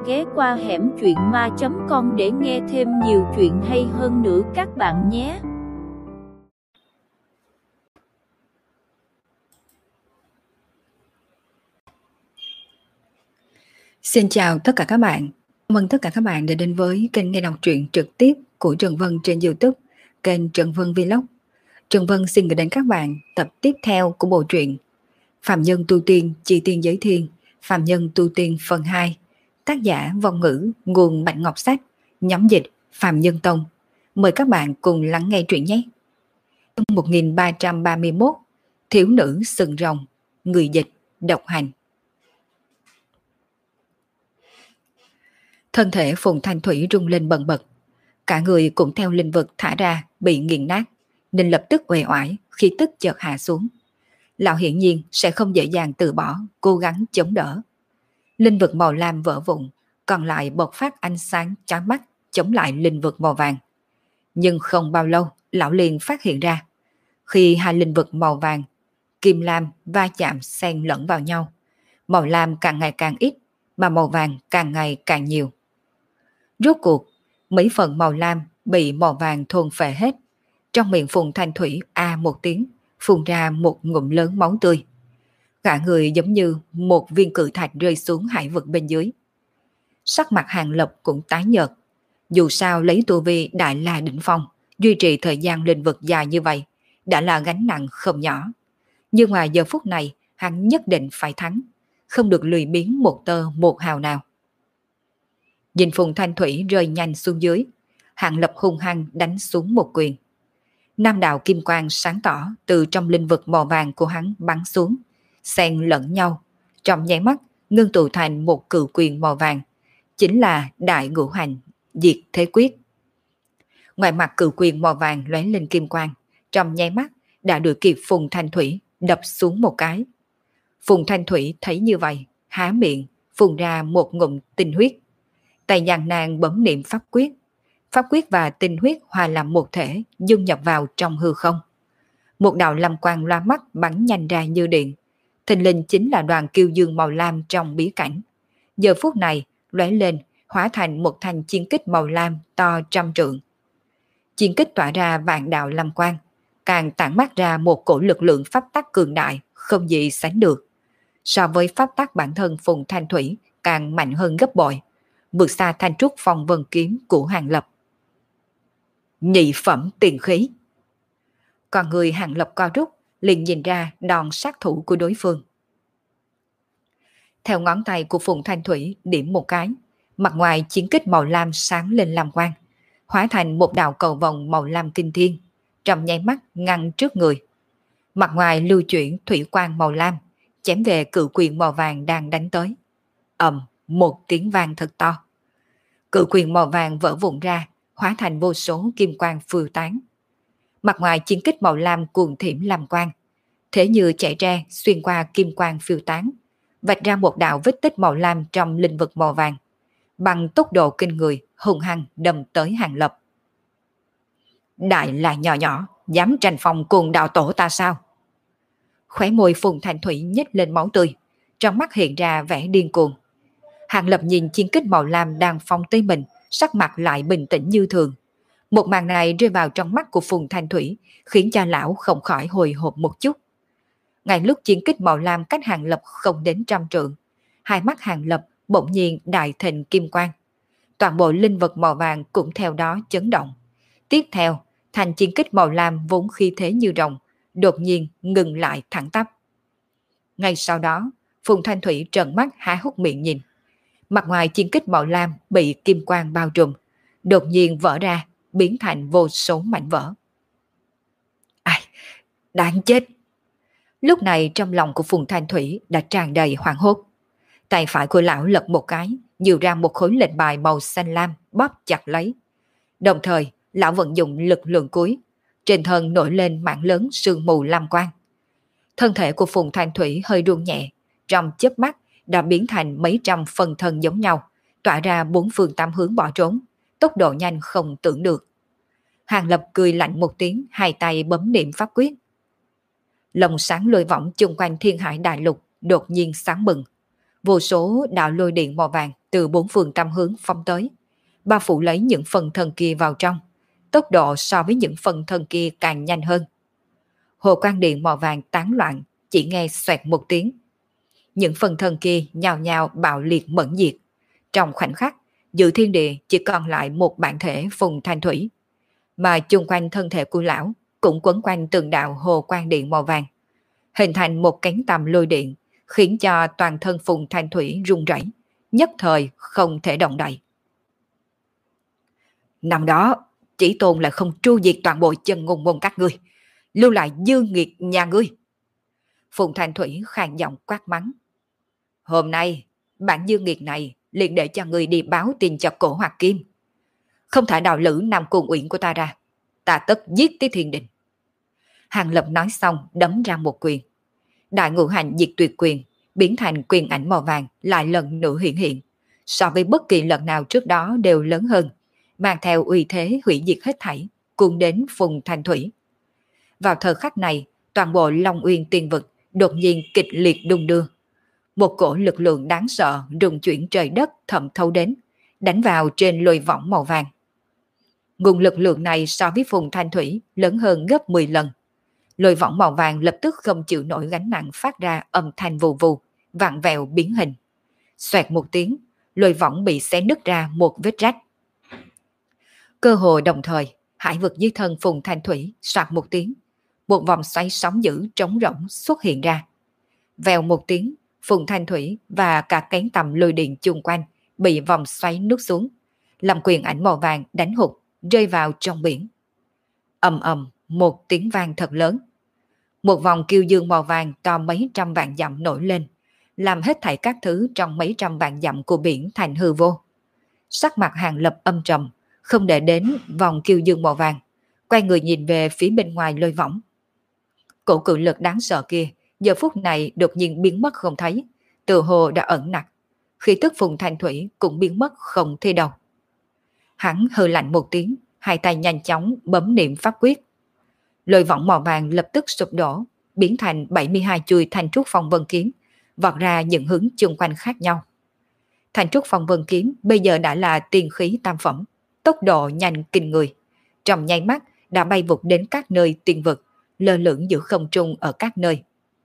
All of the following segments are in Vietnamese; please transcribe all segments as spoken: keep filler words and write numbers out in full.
ghé qua hẻm truyện ma chấm com để nghe thêm nhiều chuyện hay hơn nữa các bạn nhé. Xin chào tất cả các bạn. Cảm ơn tất cả các bạn đã đến với kênh nghe đọc truyện trực tiếp của Trần Vân trên YouTube, kênh Trần Vân Vlog. Trần Vân xin gửi đến các bạn tập tiếp theo của bộ truyện Phạm Nhân Tu Tiên Chi Tiên Giới Thiên, Phạm Nhân Tu Tiên phần hai, tác giả Vong Ngữ, nguồn Bạch Ngọc Sách, nhóm dịch Phạm Nhân Tông. Mời các bạn cùng lắng nghe truyện nhé. một nghìn ba trăm ba mươi mốt, Thiếu nữ sừng rồng, người dịch độc hành. Thân thể Phùng Thanh Thủy rung lên bần bật, cả người cũng theo linh vực thả ra bị nghiền nát, nên lập tức uể oải, khi tức chợt hạ xuống. Lão hiển nhiên sẽ không dễ dàng từ bỏ, cố gắng chống đỡ. Linh vực màu lam vỡ vụn, còn lại bộc phát ánh sáng chói mắt chống lại linh vực màu vàng. Nhưng không bao lâu, lão liền phát hiện ra, khi hai linh vực màu vàng, kim lam va chạm xen lẫn vào nhau, màu lam càng ngày càng ít, mà màu vàng càng ngày càng nhiều. Rốt cuộc, mấy phần màu lam bị màu vàng thôn phệ hết. Trong miệng Phùng Thanh Thủy a một tiếng, phun ra một ngụm lớn máu tươi. Cả người giống như một viên cự thạch rơi xuống hải vực bên dưới. Sắc mặt Hàng Lập cũng tái nhợt. Dù sao lấy tu vi đại la đỉnh phong, duy trì thời gian linh vực dài như vậy, đã là gánh nặng không nhỏ. Nhưng mà giờ phút này, hắn nhất định phải thắng, không được lười biếng một tơ một hào nào. Nhìn Phùng Thanh Thủy rơi nhanh xuống dưới, Hàng Lập hung hăng đánh xuống một quyền. Nam đạo kim quang sáng tỏ từ trong linh vực màu vàng của hắn bắn xuống, xen lẫn nhau, trong nháy mắt ngưng tụ thành một cự quyền màu vàng, chính là Đại Ngũ Hành Diệt Thế Quyết. Ngoài mặt cự quyền màu vàng lóe lên kim quang, trong nháy mắt đã đuổi kịp Phùng Thanh Thủy đập xuống một cái. Phùng Thanh Thủy thấy như vậy, há miệng phun ra một ngụm tinh huyết. Tay nhàn nàng bấm niệm pháp quyết, pháp quyết và tinh huyết hòa làm một thể, dung nhập vào trong hư không. Một đạo lam quang loa mắt bắn nhanh ra như điện, thình lình chính là đoàn kiêu dương màu lam trong bí cảnh. Giờ phút này lóe lên, hóa thành một thanh chiến kích màu lam to trăm trượng. Chiến kích tỏa ra vạn đạo lam quang, càng tản mát ra một cổ lực lượng pháp tắc cường đại, không gì sánh được. So với pháp tắc bản thân Phùng Thanh Thủy càng mạnh hơn gấp bội, vượt xa thanh trúc phong vân kiếm của Hàng Lập. Nhị phẩm tiền khí. Còn người Hàng Lập co rút, liền nhìn ra đòn sát thủ của đối phương. Theo ngón tay của Phùng Thanh Thủy điểm một cái, mặt ngoài chiến kích màu lam sáng lên lam quang, hóa thành một đạo cầu vòng màu lam kinh thiên, trong nháy mắt ngăn trước người. Mặt ngoài lưu chuyển thủy quang màu lam, chém về cự quyền màu vàng đang đánh tới. Ầm, một tiếng vang thật to. Cự quyền màu vàng vỡ vụn ra, hóa thành vô số kim quang phiêu tán. Mặt ngoài chiến kích màu lam cuồng thiểm lam quang, thế như chạy ra xuyên qua kim quang phiêu tán, vạch ra một đạo vết tích màu lam trong linh vực màu vàng, bằng tốc độ kinh người hung hăng đâm tới Hàng Lập. Đại là nhỏ nhỏ, dám tranh phòng cùng đạo tổ ta sao? Khóe môi Phùng Thanh Thủy nhếch lên máu tươi, trong mắt hiện ra vẻ điên cuồng. Hàng Lập nhìn chiến kích màu lam đang phóng tới mình, sắc mặt lại bình tĩnh như thường. Một màn này rơi vào trong mắt của Phùng Thanh Thủy, khiến cho lão không khỏi hồi hộp một chút. Ngay lúc chiến kích màu lam cách Hàng Lập không đến trăm trượng, hai mắt Hàng Lập bỗng nhiên đại thịnh kim quang. Toàn bộ linh vật màu vàng cũng theo đó chấn động. Tiếp theo, thành chiến kích màu lam vốn khí thế như rồng, đột nhiên ngừng lại thẳng tắp. Ngay sau đó, Phùng Thanh Thủy trợn mắt há hốc miệng nhìn. Mặt ngoài chiến kích màu lam bị kim quang bao trùm, đột nhiên vỡ ra, biến thành vô số mảnh vỡ. Ai, đáng chết! Lúc này trong lòng của Phùng Thanh Thủy đã tràn đầy hoảng hốt. Tay phải của lão lật một cái, dìu ra một khối lệnh bài màu xanh lam bóp chặt lấy. Đồng thời, lão vận dụng lực lượng cuối, trên thân nổi lên mảng lớn sương mù lam quang. Thân thể của Phùng Thanh Thủy hơi run nhẹ, trong chớp mắt đã biến thành mấy trăm phần thân giống nhau, tỏa ra bốn phương tám hướng bỏ trốn, tốc độ nhanh không tưởng được. Hàng Lập cười lạnh một tiếng, hai tay bấm niệm pháp quyết. Lồng sáng lôi võng chung quanh Thiên Hải Đại Lục đột nhiên sáng bừng, vô số đạo lôi điện màu vàng từ bốn phương tám hướng phóng tới, bao phủ lấy những phần thân kia vào trong. Tốc độ so với những phần thân kia càng nhanh hơn. Hồ quang điện màu vàng tán loạn, chỉ nghe xoẹt một tiếng. Những phần thân kia nhào nhào bạo liệt mẫn diệt. Trong khoảnh khắc, giữa thiên địa chỉ còn lại một bản thể Phùng Thanh Thủy, mà chung quanh thân thể của lão cũng quấn quanh từng đạo hồ quang điện màu vàng, hình thành một cánh tầm lôi điện, khiến cho toàn thân Phùng Thanh Thủy rung rẩy, nhất thời không thể động đậy. Năm đó, chỉ tôn là không tru diệt toàn bộ chân ngôn môn các ngươi, lưu lại dư nghiệt nhà ngươi. Phùng Thanh Thủy khàn giọng quát mắng. Hôm nay, bản dư nghiệt này liền để cho ngươi đi báo tin cho Cổ Hoạt Kim. Không thả đạo lữ Nam Cung Uyển của ta ra, ta tất giết tới thiên đình. Hàng Lập nói xong đấm ra một quyền. Đại ngũ hành diệt tuyệt quyền biến thành quyền ảnh màu vàng lại lần nữa hiện hiện, so với bất kỳ lần nào trước đó đều lớn hơn, mang theo uy thế hủy diệt hết thảy, cuốn đến Phùng Thanh Thủy. Vào thời khắc này, toàn bộ Long Uyên tiên vực đột nhiên kịch liệt đung đưa. Một cổ lực lượng đáng sợ rung chuyển trời đất thẩm thấu đến, đánh vào trên lôi võng màu vàng. Nguồn lực lượng này so với Phùng Thanh Thủy lớn hơn gấp mười lần. Lôi võng màu vàng lập tức không chịu nổi gánh nặng, phát ra âm thanh vù vù, vặn vẹo biến hình. Xoẹt một tiếng, lôi võng bị xé nứt ra một vết rách. Cơ hồ đồng thời, hải vực dưới thân Phùng Thanh Thủy soạt một tiếng, một vòng xoáy sóng dữ trống rỗng xuất hiện ra. Vèo một tiếng, Phùng Thanh Thủy và cả cánh tầm lôi điện chung quanh bị vòng xoáy nuốt xuống, làm quyền ảnh màu vàng đánh hụt, rơi vào trong biển. Ầm ầm một tiếng vang thật lớn. Một vòng kiêu dương màu vàng to mấy trăm vạn dặm nổi lên, làm hết thảy các thứ trong mấy trăm vạn dặm của biển thành hư vô. Sắc mặt Hàng Lập âm trầm, không để đến vòng kiêu dương màu vàng, quay người nhìn về phía bên ngoài lôi võng. Cổ cự lực đáng sợ kia giờ phút này đột nhiên biến mất không thấy, tự hồ đã ẩn nặc. Khí tức Phùng Thanh Thủy cũng biến mất không thấy đâu. Hắn hừ lạnh một tiếng, hai tay nhanh chóng bấm niệm pháp quyết. Lôi võng màu vàng lập tức sụp đổ, biến thành bảy mươi hai chuôi Thanh Trúc Phong Vân kiếm, vọt ra những hướng chung quanh khác nhau. Thanh Trúc Phong Vân kiếm bây giờ đã là tiên khí tam phẩm, tốc độ nhanh kinh người. Trong nháy mắt đã bay vụt đến các nơi tiên vực, lơ lửng giữa không trung ở các nơi.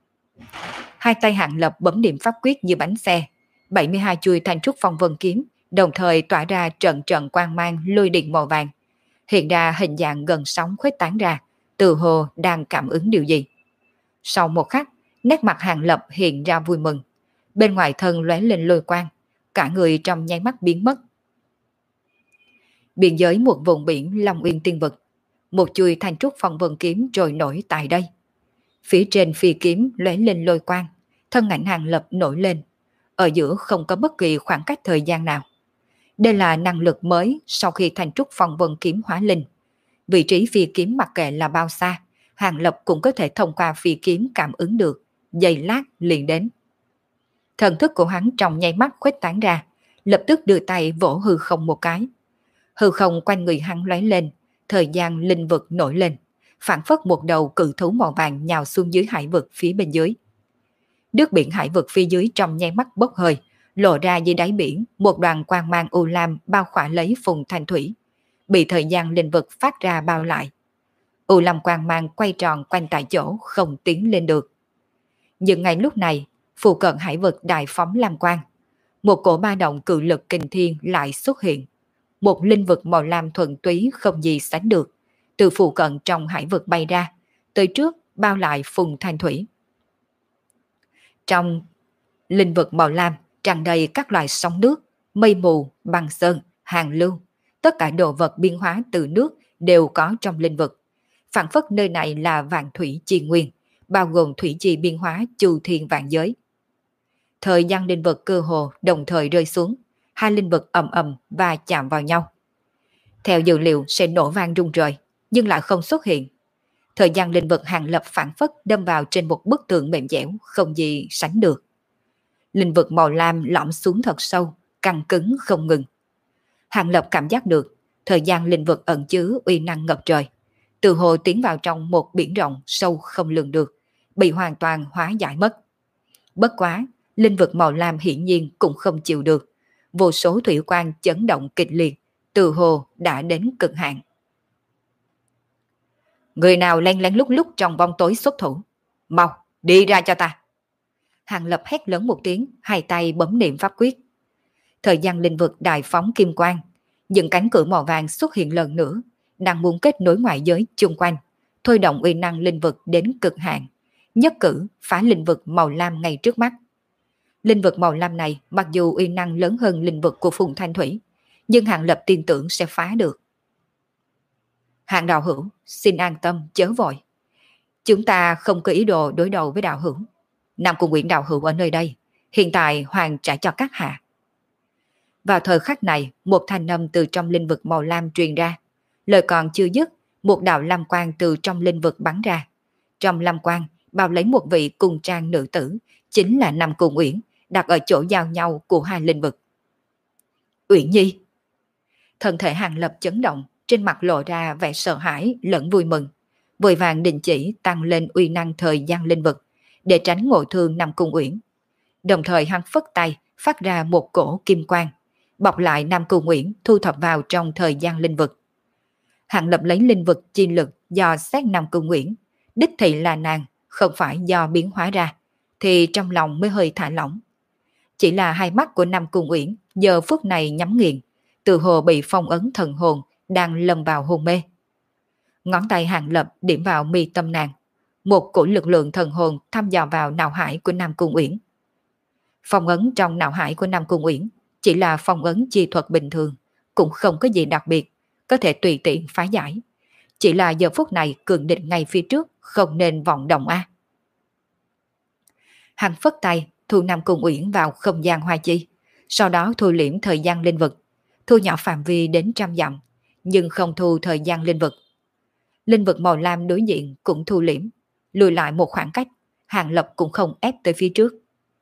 Hai tay Hàng Lập bấm niệm pháp quyết như bánh xe, bảy mươi hai chuôi Thanh Trúc Phong Vân kiếm đồng thời tỏa ra trận trận quang mang lôi điện màu vàng, hiện ra hình dạng gần sóng khuếch tán ra, từ hồ đang cảm ứng điều gì. Sau một khắc, nét mặt Hàng Lập hiện ra vui mừng, bên ngoài thân lóe lên lôi quang, cả người trong nháy mắt biến mất. Biên giới một vùng biển Long Uyên tiên vực, một chuôi Thanh Trúc Phong Vân kiếm trôi nổi tại đây. Phía trên phi kiếm lóe lên lôi quang, thân ảnh Hàng Lập nổi lên, ở giữa không có bất kỳ khoảng cách thời gian nào. Đây là năng lực mới sau khi Thanh Trúc Phong Vân kiếm hóa linh. Vị trí phi kiếm mặc kệ là bao xa, Hàng Lập cũng có thể thông qua phi kiếm cảm ứng được, giây lát liền đến. Thần thức của hắn trong nháy mắt khuếch tán ra, lập tức đưa tay vỗ hư không một cái. Hư không quanh người hắn lóe lên, thời gian linh vực nổi lên, phản phất một đầu cự thú màu vàng nhào xuống dưới hải vực phía bên dưới. Nước biển hải vực phía dưới trong nháy mắt bốc hơi, lộ ra dưới đáy biển một đoàn quang mang u lam bao khỏa lấy Phùng Thanh Thủy, bị thời gian linh vực phát ra bao lại. U lam quang mang quay tròn quanh tại chỗ không tiến lên được. Nhưng ngay lúc này, phù cận hải vực đại phóng lam quang, một cổ ba động cự lực kinh thiên lại xuất hiện. Một linh vực màu lam thuần túy không gì sánh được, từ phù cận trong hải vực bay ra, tới trước bao lại Phùng Thanh Thủy. Trong linh vực màu lam tràn đầy các loại sóng nước, mây mù, băng sơn, hàng lưu. Tất cả đồ vật biến hóa từ nước đều có trong linh vực. Phản phất nơi này là vạn thủy chi nguyên, bao gồm thủy chi biến hóa chu thiên vạn giới. Thời gian linh vực cơ hồ đồng thời rơi xuống, hai linh vực ầm ầm và chạm vào nhau. Theo dự liệu sẽ nổ vang rung rời, nhưng lại không xuất hiện. Thời gian linh vực Hàng Lập phản phất đâm vào trên một bức tường mềm dẻo, không gì sánh được. Linh vực màu lam lõm xuống thật sâu, căng cứng không ngừng. Hàng Lập cảm giác được, thời gian linh vực ẩn chứa uy năng ngập trời, từ hồ tiến vào trong một biển rộng sâu không lường được, bị hoàn toàn hóa giải mất. Bất quá, linh vực màu lam hiển nhiên cũng không chịu được, vô số thủy quan chấn động kịch liệt, từ hồ đã đến cực hạn. Người nào lén lén lúc lúc trong bóng tối xuất thủ, mau đi ra cho ta. Hàng Lập hét lớn một tiếng, hai tay bấm niệm pháp quyết. Thời gian linh vực đại phóng kim quang, những cánh cửa màu vàng xuất hiện lần nữa, đang muốn kết nối ngoại giới chung quanh, thôi động uy năng linh vực đến cực hạn, nhất cử phá linh vực màu lam ngay trước mắt. Linh vực màu lam này mặc dù uy năng lớn hơn linh vực của Phùng Thanh Thủy, nhưng Hàng Lập tin tưởng sẽ phá được. Hàng đạo hữu, xin an tâm chớ vội. Chúng ta không có ý đồ đối đầu với đạo hữu. Nam Cung Uyển đạo hữu ở nơi đây, hiện tại hoàn trả cho các hạ. Vào thời khắc này, một thanh âm từ trong linh vực màu lam truyền ra. Lời còn chưa dứt, một đạo lam quang từ trong linh vực bắn ra. Trong lam quang, bao lấy một vị cung trang nữ tử, chính là Nam Cung Uyển, đặt ở chỗ giao nhau của hai linh vực. Uyển Nhi! Thân thể Hàng Lập chấn động, trên mặt lộ ra vẻ sợ hãi lẫn vui mừng. Vội vàng đình chỉ tăng lên uy năng thời gian linh vực, để tránh ngộ thương Nam Cung Uyển. Đồng thời hắn phất tay, phát ra một cổ kim quang, bọc lại Nam Cung Uyển thu thập vào trong thời gian linh vực. Hàng Lập lấy linh vực chi lực do xét Nam Cung Uyển, đích thị là nàng, không phải do biến hóa ra, thì trong lòng mới hơi thả lỏng. Chỉ là hai mắt của Nam Cung Uyển giờ phút này nhắm nghiền, từ hồ bị phong ấn thần hồn, đang lâm vào hôn mê. Ngón tay Hàng Lập điểm vào mi tâm nàng, một cổ lực lượng thần hồn thăm dò vào não hải của Nam Cung Uyển. Phong ấn trong não hải của Nam Cung Uyển chỉ là phong ấn chi thuật bình thường, cũng không có gì đặc biệt, có thể tùy tiện phá giải. Chỉ là giờ phút này cường địch ngay phía trước, không nên vọng động a. Hắn phất tay thu Nam Cung Uyển vào không gian hoa chi, sau đó thu liễm thời gian linh vực, thu nhỏ phạm vi đến trăm dặm, nhưng không thu thời gian linh vực. Linh vực màu lam đối diện cũng thu liễm, lùi lại một khoảng cách, Hàng Lập cũng không ép tới phía trước.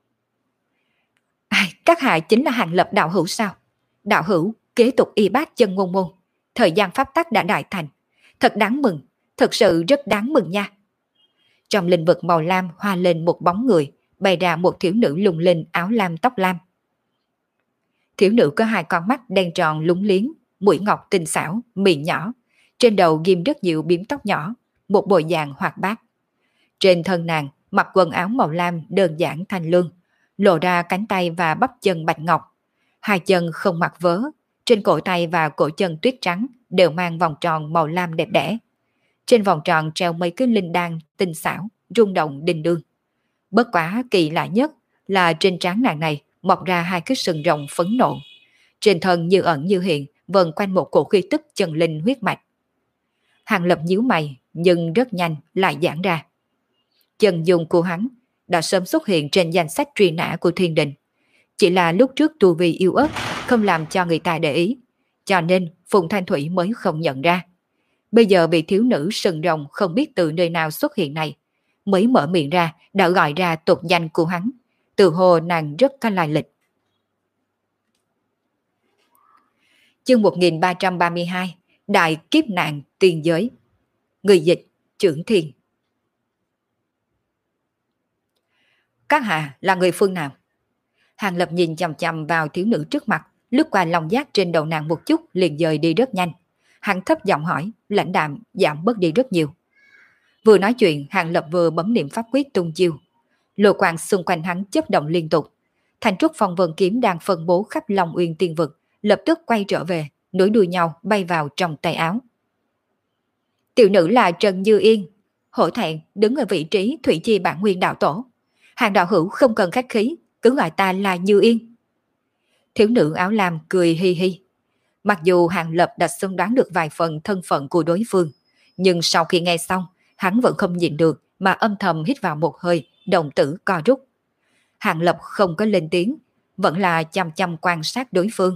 Ai, các hạ chính là Hàng Lập đạo hữu sao? Đạo hữu kế tục y bát chân ngôn môn, thời gian pháp tắc đã đại thành, thật đáng mừng, thật sự rất đáng mừng nha. Trong linh vực màu lam hoa lên một bóng người, bày ra một thiếu nữ lung linh áo lam tóc lam. Thiếu nữ có hai con mắt đen tròn lúng liếng, mũi ngọc tinh xảo, miệng nhỏ, trên đầu ghim rất nhiều biếm tóc nhỏ, một bộ dạng hoạt bát. Trên thân nàng mặc quần áo màu lam đơn giản thanh lương, lộ ra cánh tay và bắp chân bạch ngọc. Hai chân không mặc vớ, trên cổ tay và cổ chân tuyết trắng đều mang vòng tròn màu lam đẹp đẽ. Trên vòng tròn treo mấy cái linh đan tinh xảo, rung động đình đương. Bất quá kỳ lạ nhất là trên trán nàng này mọc ra hai cái sừng rồng phấn nộn. Trên thân như ẩn như hiện, vần quanh một cổ khí tức chân linh huyết mạch. Hàng Lập nhíu mày, nhưng rất nhanh lại giãn ra. Chân dung của hắn đã sớm xuất hiện trên danh sách truy nã của thiên đình. Chỉ là lúc trước tu vi yếu ớt, không làm cho người ta để ý, cho nên Phùng Thanh Thủy mới không nhận ra. Bây giờ bị thiếu nữ sừng rồng không biết từ nơi nào xuất hiện này, mới mở miệng ra đã gọi ra tục danh của hắn, từ hồ nàng rất có lai lịch. Chương một nghìn ba trăm ba mươi hai, Đại kiếp nạn tiên giới. Người dịch Trưởng Thiên. Các hạ là người phương nào? Hàng Lập nhìn chằm chằm vào thiếu nữ trước mặt, lướt qua lòng giác trên đầu nàng một chút liền dời đi rất nhanh. Hắn thấp giọng hỏi, lãnh đạm giảm bớt đi rất nhiều. Vừa nói chuyện, Hàng Lập vừa bấm niệm pháp quyết tung chiêu. Lô quang xung quanh hắn chớp động liên tục. Thành trúc phong vân kiếm đang phân bố khắp Long Uyên tiên vực, lập tức quay trở về, nối đuôi nhau bay vào trong tay áo. Tiểu nữ là Trần Như Yên, hổ thẹn đứng ở vị trí thủy chi bản nguyên đạo tổ. Hàng đạo hữu không cần khách khí, cứ gọi ta là Như Yên. Thiếu nữ áo lam cười hi hi. Mặc dù Hàng Lập đã xưng đoán được vài phần thân phận của đối phương, nhưng sau khi nghe xong, hắn vẫn không nhịn được mà âm thầm hít vào một hơi, đồng tử co rút. Hàng Lập không có lên tiếng, vẫn là chăm chăm quan sát đối phương.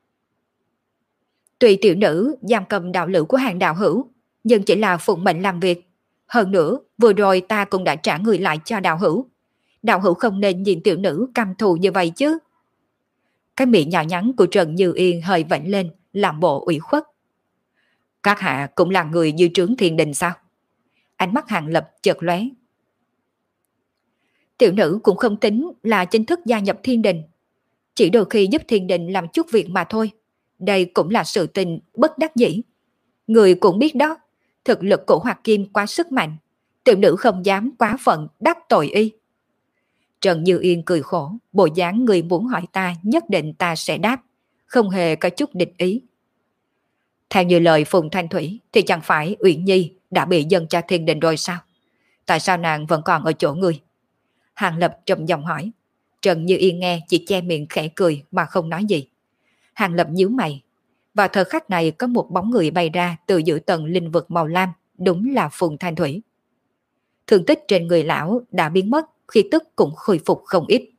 Tuy tiểu nữ giam cầm đạo lữ của Hàng đạo hữu, nhưng chỉ là phụng mệnh làm việc. Hơn nữa, vừa rồi ta cũng đã trả người lại cho đạo hữu. Đạo hữu không nên nhìn tiểu nữ căm thù như vậy chứ. Cái miệng nhỏ nhắn của Trần Như Yên hơi vảnh lên, làm bộ ủy khuất. Các hạ cũng là người dư trướng thiên đình sao? Ánh mắt Hàng Lập chợt lóe. Tiểu nữ cũng không tính là chính thức gia nhập thiên đình. chỉ đôi khi giúp thiên đình làm chút việc mà thôi. Đây cũng là sự tình bất đắc dĩ. Người cũng biết đó, thực lực của Hoạt Kim quá sức mạnh, tiểu nữ không dám quá phận đắc tội y. Trần Như Yên cười khổ, bộ dáng người muốn hỏi ta nhất định ta sẽ đáp, không hề có chút địch ý. Theo như lời Phùng Thanh Thủy thì chẳng phải Uyển Nhi đã bị dâng cho thiên đình rồi sao? Tại sao nàng vẫn còn ở chỗ người? Hàng Lập trầm giọng hỏi. Trần Như Yên nghe chỉ che miệng khẽ cười mà không nói gì. Hàng Lập nhíu mày. Vào thời khắc này có một bóng người bay ra từ giữa tầng linh vực màu lam, đúng là Phùng Thanh Thủy. Thương tích trên người lão đã biến mất, khí tức cũng khôi phục không ít.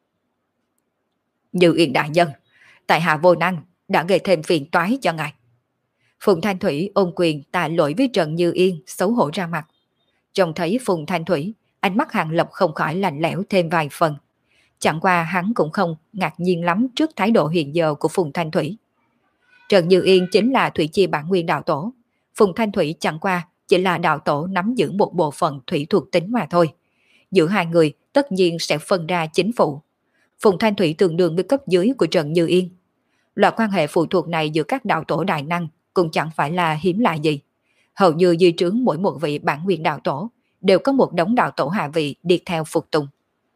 Như Yên đại nhân, tại hạ vô năng đã gây thêm phiền toái cho ngài. Phùng Thanh Thủy ôm quyền tạ lỗi với Trần Như Yên, xấu hổ ra mặt. Trông thấy Phùng Thanh Thủy, ánh mắt Hàng Lập không khỏi lạnh lẽo thêm vài phần. Chẳng qua hắn cũng không ngạc nhiên lắm trước thái độ hiện giờ của Phùng Thanh Thủy. Trần Như Yên chính là Thủy Chi bản nguyên đạo tổ. Phùng Thanh Thủy chẳng qua chỉ là đạo tổ nắm giữ một bộ phận thủy thuộc tính mà thôi. Giữa hai người tất nhiên sẽ phân ra chính phụ. Phùng Thanh Thủy tương đương với cấp dưới của Trần Như Yên. Loại quan hệ phụ thuộc này giữa các đạo tổ đại năng cũng chẳng phải là hiếm lạ gì. Hầu như di trướng mỗi một vị bản nguyên đạo tổ đều có một đống đạo tổ hạ vị đi theo phục tùng.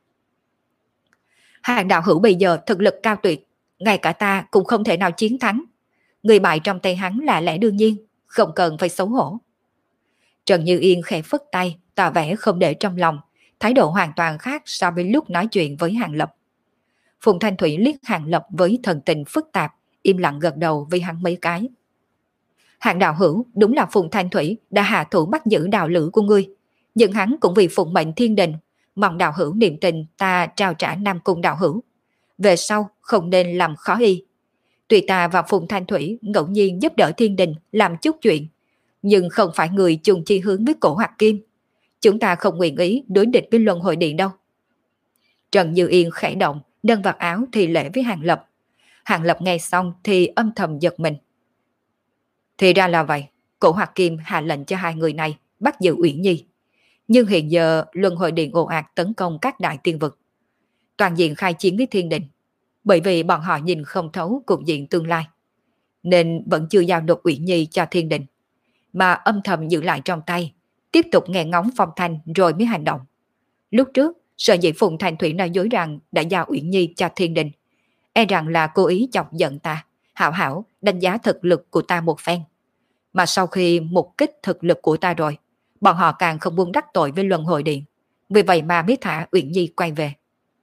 Hàng đạo hữu bây giờ thực lực cao tuyệt, ngay cả ta cũng không thể nào chiến thắng. Người bại trong tay hắn là lẽ đương nhiên, không cần phải xấu hổ. Trần Như Yên khẽ phất tay, tỏ vẻ không để trong lòng, thái độ hoàn toàn khác so với lúc nói chuyện với Hàng Lập. Phùng Thanh Thủy liếc Hàng Lập với thần tình phức tạp, im lặng gật đầu với hắn mấy cái. Hàng đạo hữu đúng là Phùng Thanh Thủy đã hạ thủ bắt giữ đạo lữ của ngươi, nhưng hắn cũng vì phụng mệnh thiên đình, mong đạo hữu niệm tình ta trao trả Nam Cung đạo hữu. Về sau không nên làm khó y. Tuy ta và Phùng Thanh Thủy ngẫu nhiên giúp đỡ thiên đình làm chút chuyện, nhưng không phải người chung chi hướng với cổ Hoạt Kim. Chúng ta không nguyện ý đối địch với Luân Hồi Điện đâu. Trần Như Yên khẽ động, nâng vạt áo thì lễ với Hàng Lập. Hàng Lập nghe xong thì âm thầm giật mình. Thì ra là vậy, cổ Hoạt Kim hạ lệnh cho hai người này bắt giữ Uyển Nhi. Nhưng hiện giờ Luân Hồi Điện ồ ạt tấn công các đại tiên vực, toàn diện khai chiến với thiên đình, bởi vì bọn họ nhìn không thấu cục diện tương lai, nên vẫn chưa giao nộp Uyển Nhi cho thiên đình, mà âm thầm giữ lại trong tay, tiếp tục nghe ngóng phong thanh rồi mới hành động. Lúc trước, sợ dĩ Phùng Thanh Thủy nói dối rằng đã giao Uyển Nhi cho thiên đình, e rằng là cố ý chọc giận ta, hảo hảo đánh giá thực lực của ta một phen. Mà sau khi mục kích thực lực của ta rồi, bọn họ càng không muốn đắc tội với Luân Hồi Điện, vì vậy mà mới thả Uyển Nhi quay về.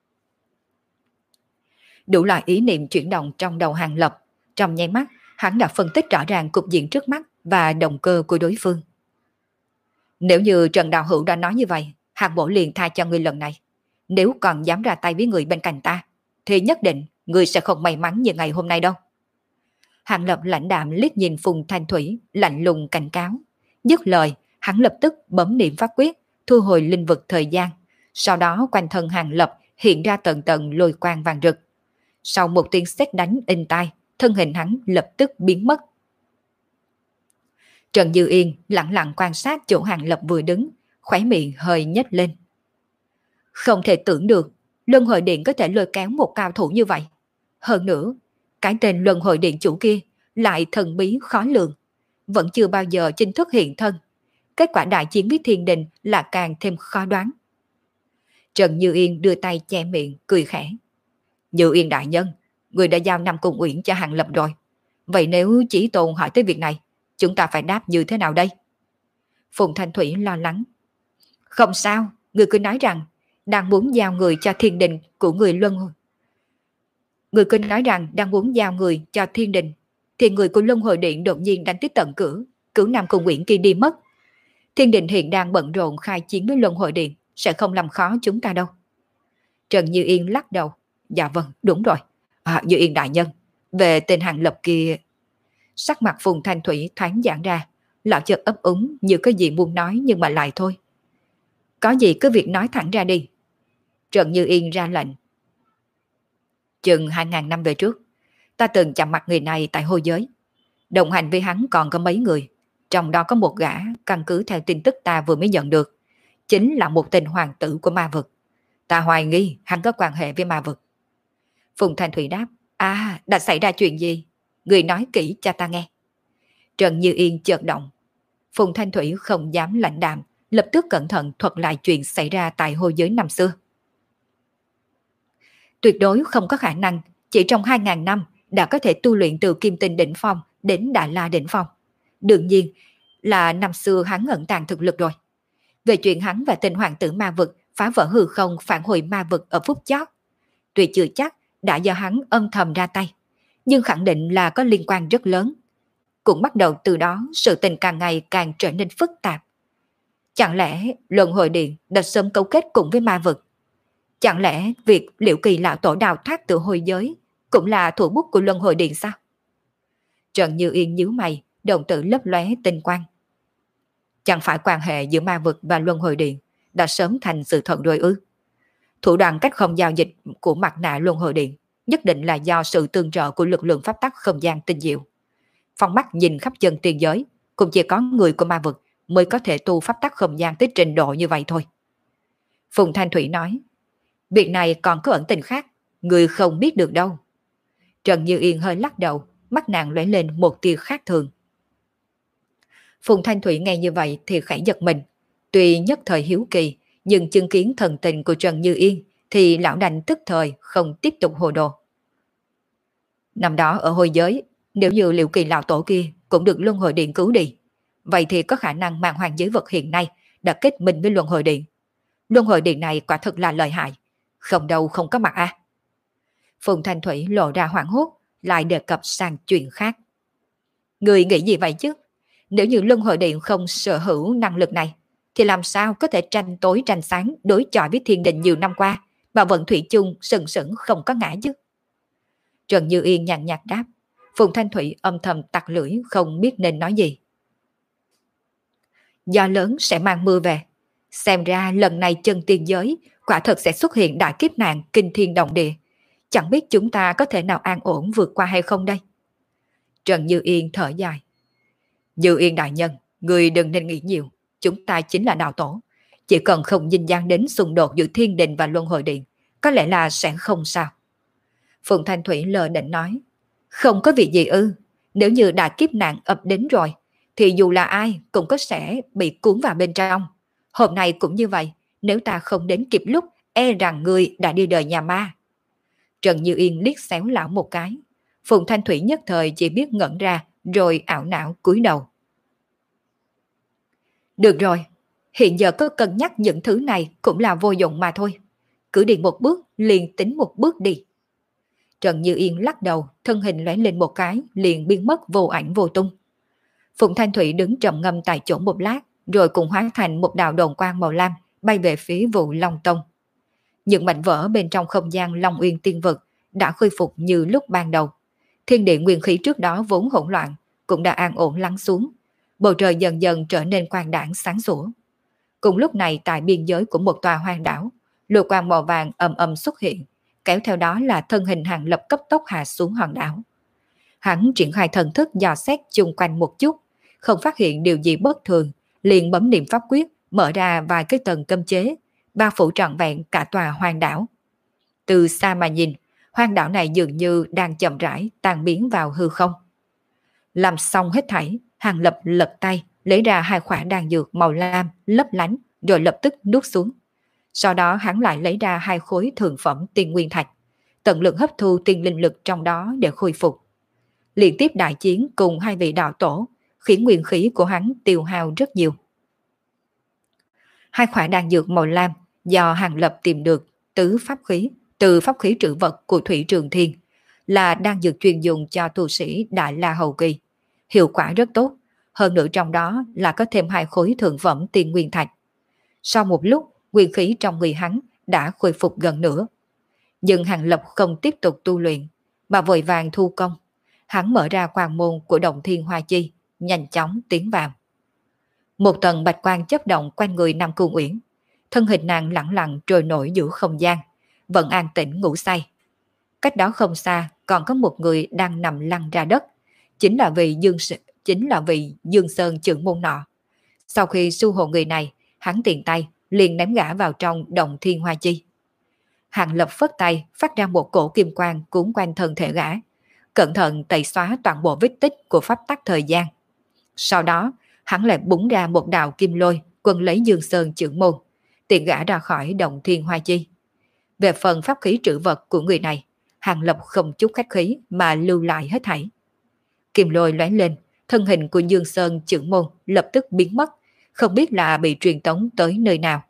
Đủ loại ý niệm chuyển động trong đầu Hàng Lập, trong nháy mắt hắn đã phân tích rõ ràng cục diện trước mắt và động cơ của đối phương. Nếu như Trần Đạo Hữu đã nói như vậy, Hàng Bổ liền tha cho người lần này. Nếu còn dám ra tay với người bên cạnh ta, thì nhất định người sẽ không may mắn như ngày hôm nay đâu. Hàng Lập lãnh đạm liếc nhìn Phùng Thanh Thủy, lạnh lùng cảnh cáo. Dứt lời, hắn lập tức bấm niệm pháp quyết, thu hồi linh vực thời gian. Sau đó quanh thân Hàng Lập hiện ra tầng tầng lôi quang vàng rực. Sau một tiếng sét đánh inh tai, thân hình hắn lập tức biến mất. Trần Như Yên lặng lặng quan sát chỗ Hàng Lập vừa đứng, khóe miệng hơi nhếch lên. Không thể tưởng được Luân Hồi Điện có thể lôi kéo một cao thủ như vậy. Hơn nữa, cái tên Luân Hồi Điện chủ kia lại thần bí khó lường, vẫn chưa bao giờ chính thức hiện thân. Kết quả đại chiến với thiên đình là càng thêm khó đoán. Trần Như Yên đưa tay che miệng, cười khẽ. Như Yên đại nhân, người đã giao Nam Cung Uyển cho Hàng Lập rồi. Vậy nếu Chỉ Tôn hỏi tới việc này, chúng ta phải đáp như thế nào đây? Phùng Thanh Thủy lo lắng. Không sao, người cứ nói rằng đang muốn giao người cho thiên đình của người Luân Hồi. Người cứ nói rằng đang muốn giao người cho thiên đình, thì người của Luân Hồi Điện đột nhiên đánh tới tận cửa, cứu Nam Cung Uyển kia đi mất. Thiên đình hiện đang bận rộn khai chiến với Luân Hồi Điện, sẽ không làm khó chúng ta đâu. Trần Như Yên lắc đầu. Dạ vâng, đúng rồi. À, Như Yên đại nhân, về tên Hàng Lập kia. Sắc mặt Phùng Thanh Thủy thoáng giãn ra, lão chợt ấp úng như có gì muốn nói nhưng mà lại thôi. Có gì cứ việc nói thẳng ra đi. Trần Như Yên ra lệnh. Chừng hai ngàn năm về trước, ta từng chạm mặt người này tại hôi giới. Đồng hành với hắn còn có mấy người, trong đó có một gã căn cứ theo tin tức ta vừa mới nhận được, chính là một tên hoàng tử của ma vực. Ta hoài nghi hắn có quan hệ với ma vực. Phùng Thanh Thủy đáp, à, đã xảy ra chuyện gì? Người nói kỹ cho ta nghe. Trần Như Yên chợt động. Phùng Thanh Thủy không dám lãnh đạm, lập tức cẩn thận thuật lại chuyện xảy ra tại hôi giới năm xưa. Tuyệt đối không có khả năng chỉ trong hai ngàn năm đã có thể tu luyện từ Kim Tinh đỉnh phong đến Đại La đỉnh phong. Đương nhiên là năm xưa hắn ẩn tàng thực lực rồi. Về chuyện hắn và tên hoàng tử ma vực phá vỡ hư không phản hồi ma vực ở phút chót, tuy chưa chắc đã do hắn âm thầm ra tay, nhưng khẳng định là có liên quan rất lớn. Cũng bắt đầu từ đó sự tình càng ngày càng trở nên phức tạp. Chẳng lẽ Luân Hồi Điện đã sớm cấu kết cùng với ma vực? Chẳng lẽ việc Liễu Kỳ lão tổ đào thoát từ hôi giới cũng là thủ bút của Luân Hồi Điện sao? Trần Như Yên nhíu mày, đồng tử lấp lóe tinh quang. Chẳng phải quan hệ giữa ma vực và Luân Hồi Điện đã sớm thành sự thật rồi ư? Thủ đoạn cách không giao dịch của mặt nạ Luân Hồi Điện nhất định là do sự tương trợ của lực lượng pháp tắc không gian tinh diệu. Phong mắt nhìn khắp chân tiên giới, cũng chỉ có người của ma vực mới có thể tu pháp tắc không gian tới trình độ như vậy thôi. Phùng Thanh Thủy nói, việc này còn có ẩn tình khác, người không biết được đâu. Trần Như Yên hơi lắc đầu, mắt nàng lóe lên một tia khác thường. Phùng Thanh Thủy nghe như vậy thì khẽ giật mình. Tuy nhất thời hiếu kỳ, nhưng chứng kiến thần tình của Trần Như Yên thì lão đành tức thời không tiếp tục hồ đồ. Năm đó ở hôi giới, nếu như Liễu Kỳ lão tổ kia cũng được Luân Hồi Điện cứu đi, vậy thì có khả năng màn hoàng giới vật hiện nay đã kết minh với Luân Hồi Điện. Luân Hồi Điện này quả thực là lợi hại, không đâu không có mặt a. À. Phùng Thanh Thủy lộ ra hoảng hốt, lại đề cập sang chuyện khác. Người nghĩ gì vậy chứ? Nếu như Luân Hồi Điện không sở hữu năng lực này, thì làm sao có thể tranh tối tranh sáng đối chọi với thiên đình nhiều năm qua, mà vận thủy chung sừng sững không có ngã chứ? Trần Như Yên nhàn nhạt đáp. Phùng Thanh Thủy âm thầm tặc lưỡi không biết nên nói gì. Gió lớn sẽ mang mưa về. Xem ra lần này chân tiên giới quả thật sẽ xuất hiện đại kiếp nạn kinh thiên động địa. Chẳng biết chúng ta có thể nào an ổn vượt qua hay không đây? Trần Như Yên thở dài. Như Yên đại nhân, người đừng nên nghĩ nhiều. Chúng ta chính là đạo tổ. Chỉ cần không dinh dáng đến xung đột giữa thiên đình và Luân Hồi Điện, có lẽ là sẽ không sao. Phùng Thanh Thủy lờ định nói. Không có việc gì ư? Nếu như đại kiếp nạn ập đến rồi, thì dù là ai cũng có sẽ bị cuốn vào bên trong. Hôm nay cũng như vậy, nếu ta không đến kịp lúc, e rằng ngươi đã đi đời nhà ma. Trần Như Yên liếc xéo lão một cái. Phùng Thanh Thủy nhất thời chỉ biết ngẩn ra, rồi ảo não cúi đầu. Được rồi, hiện giờ có cân nhắc những thứ này cũng là vô dụng mà thôi. Cứ đi một bước, liền tính một bước đi. Trần Như Yên lắc đầu, thân hình lóe lên một cái, liền biến mất vô ảnh vô tung. Phùng Thanh Thủy đứng trầm ngâm tại chỗ một lát, rồi cùng hóa thành một đạo đồn quang màu lam, bay về phía Vũ Long Tông. Những mảnh vỡ bên trong không gian Long Uyên Tiên Vực đã khôi phục như lúc ban đầu. Thiên địa nguyên khí trước đó vốn hỗn loạn, cũng đã an ổn lắng xuống. Bầu trời dần dần trở nên quang đãng sáng sủa. Cùng lúc này tại biên giới của một tòa hoang đảo, lục quang màu vàng ầm ầm xuất hiện, kéo theo đó là thân hình Hàng Lập cấp tốc hạ xuống hòn đảo. Hắn triển khai thần thức dò xét chung quanh một chút, không phát hiện điều gì bất thường, liền bấm niệm pháp quyết, mở ra vài cái tầng cấm chế, bao phủ trọn vẹn cả tòa hoang đảo. Từ xa mà nhìn, hoang đảo này dường như đang chậm rãi tan biến vào hư không. Làm xong hết thảy, Hàng Lập lật tay, lấy ra hai quả đan dược màu lam, lấp lánh, rồi lập tức nuốt xuống. Sau đó hắn lại lấy ra hai khối thượng phẩm tiên nguyên thạch, tận lực hấp thu tiên linh lực trong đó để khôi phục. Liên tiếp đại chiến cùng hai vị đạo tổ, khiến nguyên khí của hắn tiêu hao rất nhiều. Hai quả đan dược màu lam do Hàng Lập tìm được tứ pháp khí từ pháp khí trữ vật của Thủy Trường Thiên, là đan dược chuyên dùng cho tu sĩ Đại La hậu kỳ, hiệu quả rất tốt. Hơn nữa trong đó là có thêm hai khối thượng phẩm tiên nguyên thạch. Sau một lúc, nguyên khí trong người hắn đã khôi phục gần nửa. Nhưng Hàng Lập không tiếp tục tu luyện, mà vội vàng thu công. Hắn mở ra quan môn của Động Thiên Hoa Chi, nhanh chóng tiến vào. Một tầng bạch quang chớp động quanh người Nam Cung Uyển, thân hình nàng lẳng lặng trôi nổi giữa không gian, vẫn an tĩnh ngủ say. Cách đó không xa còn có một người đang nằm lăn ra đất, chính là vị Dương chính là vị Dương Sơn trưởng môn nọ. Sau khi su hộ người này, hắn tiện tay liền ném gã vào trong Động Thiên Hoa Chi. Hàng Lập phất tay phát ra một cổ kim quang cuốn quanh thân thể gã, cẩn thận tẩy xóa toàn bộ vết tích của pháp tắc thời gian. Sau đó, hắn lại búng ra một đạo kim lôi quân lấy Dương Sơn chưởng môn, tiện gã ra khỏi động thiên hoa chi. Về phần pháp khí trữ vật của người này, Hàng Lập không chút khách khí mà lưu lại hết thảy. Kim lôi lóe lên, thân hình của Dương Sơn chưởng môn lập tức biến mất, không biết là bị truyền tống tới nơi nào.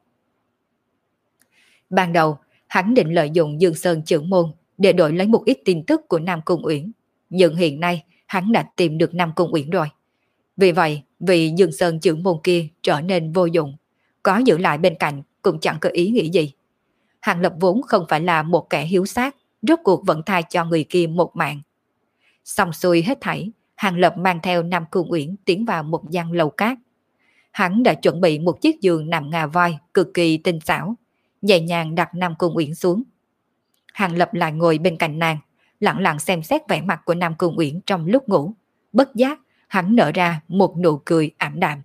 Ban đầu, hắn định lợi dụng Dương Sơn chưởng môn để đổi lấy một ít tin tức của Nam Cung Uyển, nhưng hiện nay hắn đã tìm được Nam Cung Uyển rồi. Vì vậy, vì Dương Sơn chưởng môn kia trở nên vô dụng, có giữ lại bên cạnh cũng chẳng có ý nghĩ gì. Hàng Lập vốn không phải là một kẻ hiếu sát, rốt cuộc vẫn tha cho người kia một mạng. Xong xuôi hết thảy, Hàng Lập mang theo Nam Cung Uyển tiến vào một gian lầu cát. Hắn đã chuẩn bị một chiếc giường nằm ngà voi cực kỳ tinh xảo, nhẹ nhàng đặt Nam Cung Uyển xuống. Hàng Lập lại ngồi bên cạnh nàng, lặng lặng xem xét vẻ mặt của Nam Cung Uyển trong lúc ngủ. Bất giác, hắn nở ra một nụ cười ảm đạm.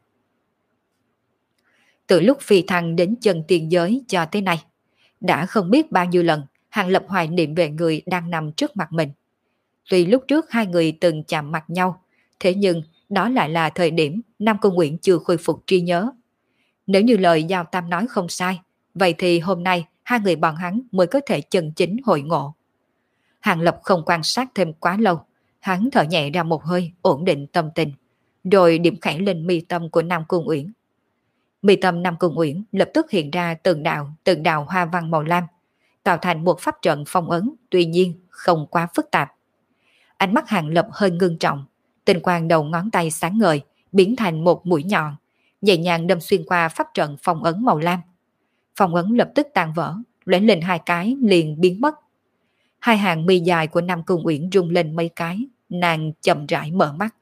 Từ lúc phi thăng đến chân tiên giới cho tới nay, đã không biết bao nhiêu lần Hàng Lập hoài niệm về người đang nằm trước mặt mình. Tuy lúc trước hai người từng chạm mặt nhau, thế nhưng đó lại là thời điểm Nam Cung Uyển chưa khôi phục trí nhớ. Nếu như lời Giao Tam nói không sai, vậy thì hôm nay hai người bọn hắn mới có thể chân chính hội ngộ. Hàng Lập không quan sát thêm quá lâu, hắn thở nhẹ ra một hơi ổn định tâm tình, rồi điểm khẽ lên mi tâm của Nam Cung Uyển. Mi tâm Nam Cung Uyển lập tức hiện ra từng đạo từng đạo hoa văn màu lam, tạo thành một pháp trận phong ấn, tuy nhiên không quá phức tạp. Ánh mắt Hàng Lập hơi ngưng trọng, tinh quang đầu ngón tay sáng ngời biến thành một mũi nhọn, nhẹ nhàng đâm xuyên qua pháp trận phong ấn màu lam. Phong ấn lập tức tan vỡ, lóe lên hai cái liền biến mất. Hai hàng mi dài của Nam Cung Uyển rung lên mấy cái, nàng chậm rãi mở mắt.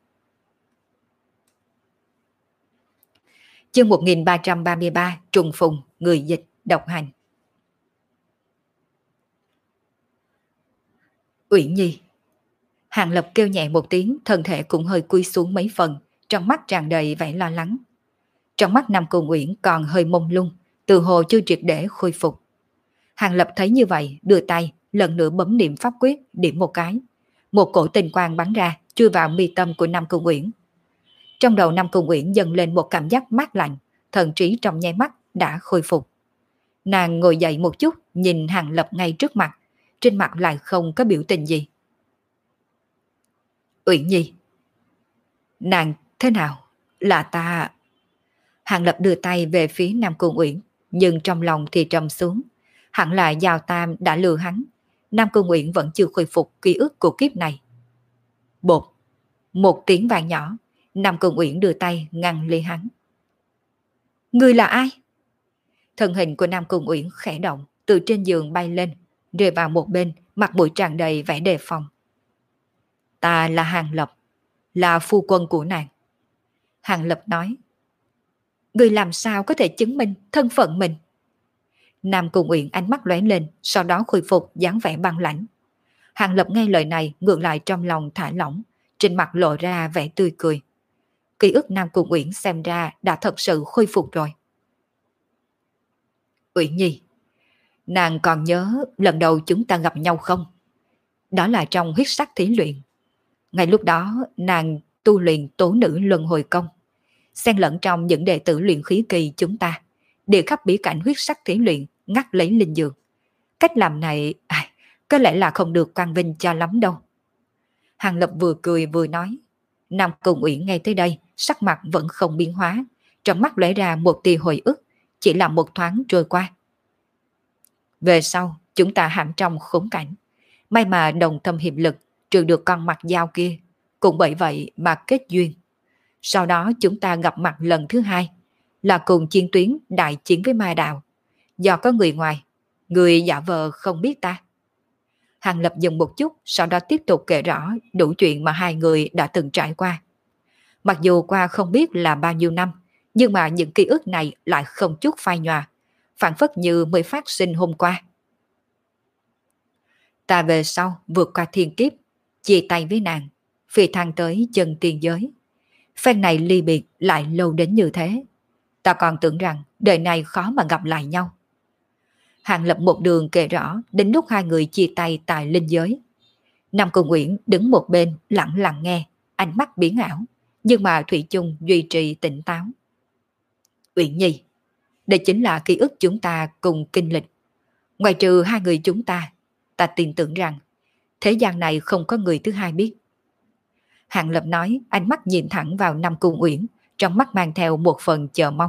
Chương một nghìn ba trăm ba mươi ba, trùng phùng, người dịch, độc hành. Uyển Nhi. Hàng Lập kêu nhẹ một tiếng, thân thể cũng hơi cúi xuống mấy phần, trong mắt tràn đầy vẻ lo lắng. Trong mắt Nam Cung Uyển còn hơi mông lung, từ hồ chưa triệt để khôi phục. Hàng Lập thấy như vậy, đưa tay lần nữa bấm niệm pháp quyết, điểm một cái. Một cổ tinh quang bắn ra, chui vào mi tâm của Nam Cung Uyển. Trong đầu Nam Cung Uyển dâng lên một cảm giác mát lạnh, thần trí trong nháy mắt đã khôi phục. Nàng ngồi dậy một chút, nhìn Hàng Lập ngay trước mặt, trên mặt lại không có biểu tình gì. Uyển Nhi. Nàng thế nào? Là ta... Hàng Lập đưa tay về phía Nam Cung Uyển, nhưng trong lòng thì trầm xuống. Hẳn là Giao Tam đã lừa hắn. Nam Cung Uyển vẫn chưa khôi phục ký ức của kiếp này. Bột. Một tiếng vang nhỏ, Nam Cung Uyển đưa tay ngăn ly hắn. Ngươi là ai? Thân hình của Nam Cung Uyển khẽ động, từ trên giường bay lên, rơi vào một bên, mặt mũi tràn đầy vẻ đề phòng. Ta là Hàng Lập, là phu quân của nàng. Hàng Lập nói. Ngươi làm sao có thể chứng minh thân phận mình? Nam Cung Uyển ánh mắt lóe lên, sau đó khôi phục dáng vẻ băng lãnh. Hàng Lập nghe lời này ngược lại trong lòng thả lỏng, trên mặt lộ ra vẻ tươi cười. Ký ức Nam Cung Uyển xem ra đã thật sự khôi phục rồi. Uyển Nhi, nàng còn nhớ lần đầu chúng ta gặp nhau không? Đó là trong huyết sắc thí luyện. Ngay lúc đó nàng tu luyện tố nữ luân hồi công, xen lẫn trong những đệ tử luyện khí kỳ chúng ta, đều khắp bí cảnh huyết sắc thí luyện ngắt lấy linh dược. Cách làm này à, có lẽ là không được quang vinh cho lắm đâu. Hàng Lập vừa cười vừa nói. Nam Cung Uyển ngay tới đây, sắc mặt vẫn không biến hóa, trong mắt lóe ra một tia hồi ức, chỉ là một thoáng trôi qua. Về sau, chúng ta hãm trong khốn cảnh, may mà đồng tâm hiệp lực, trừ được con mặt dao kia, cũng bởi vậy mà kết duyên. Sau đó chúng ta gặp mặt lần thứ hai, là cùng chiến tuyến đại chiến với ma đạo. Do có người ngoài, người giả vờ không biết ta. Hàng Lập dừng một chút, sau đó tiếp tục kể rõ đủ chuyện mà hai người đã từng trải qua. Mặc dù qua không biết là bao nhiêu năm, nhưng mà những ký ức này lại không chút phai nhòa, phản phất như mới phát sinh hôm qua. Ta về sau vượt qua thiên kiếp, chia tay với nàng, phi thăng tới chân tiên giới. Phen này ly biệt lại lâu đến như thế. Ta còn tưởng rằng đời này khó mà gặp lại nhau. Hàng Lập một đường kể rõ đến lúc hai người chia tay tại linh giới. Nam Cung Uyển đứng một bên lặng lặng nghe, ánh mắt biến ảo, nhưng mà thủy chung duy trì tỉnh táo. Uyển Nhi, đây chính là ký ức chúng ta cùng kinh lịch. Ngoài trừ hai người chúng ta, ta tin tưởng rằng thế gian này không có người thứ hai biết. Hàng Lập nói, ánh mắt nhìn thẳng vào Nam Cung Uyển, trong mắt mang theo một phần chờ mong.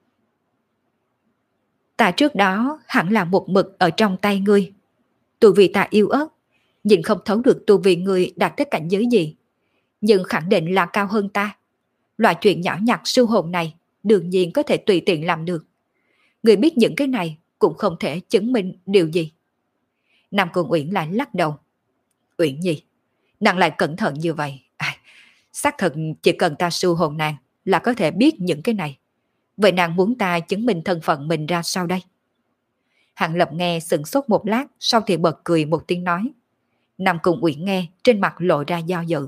Ta trước đó hẳn là một mực ở trong tay ngươi. Tu vì ta yêu ớt, nhìn không thấu được tu vì ngươi đạt tới cảnh giới gì, nhưng khẳng định là cao hơn ta. Loại chuyện nhỏ nhặt siêu hồn này đương nhiên có thể tùy tiện làm được. Ngươi biết những cái này cũng không thể chứng minh điều gì. Nam Cung Uyển lại lắc đầu. Uyển Nhi, nàng lại cẩn thận như vậy. À, xác thực chỉ cần ta siêu hồn nàng là có thể biết những cái này. Vậy nàng muốn ta chứng minh thân phận mình ra sao đây? Hàng Lập nghe sững sốt một lát, sau thì bật cười một tiếng nói. Nam Cung Uyển nghe, trên mặt lộ ra do dự.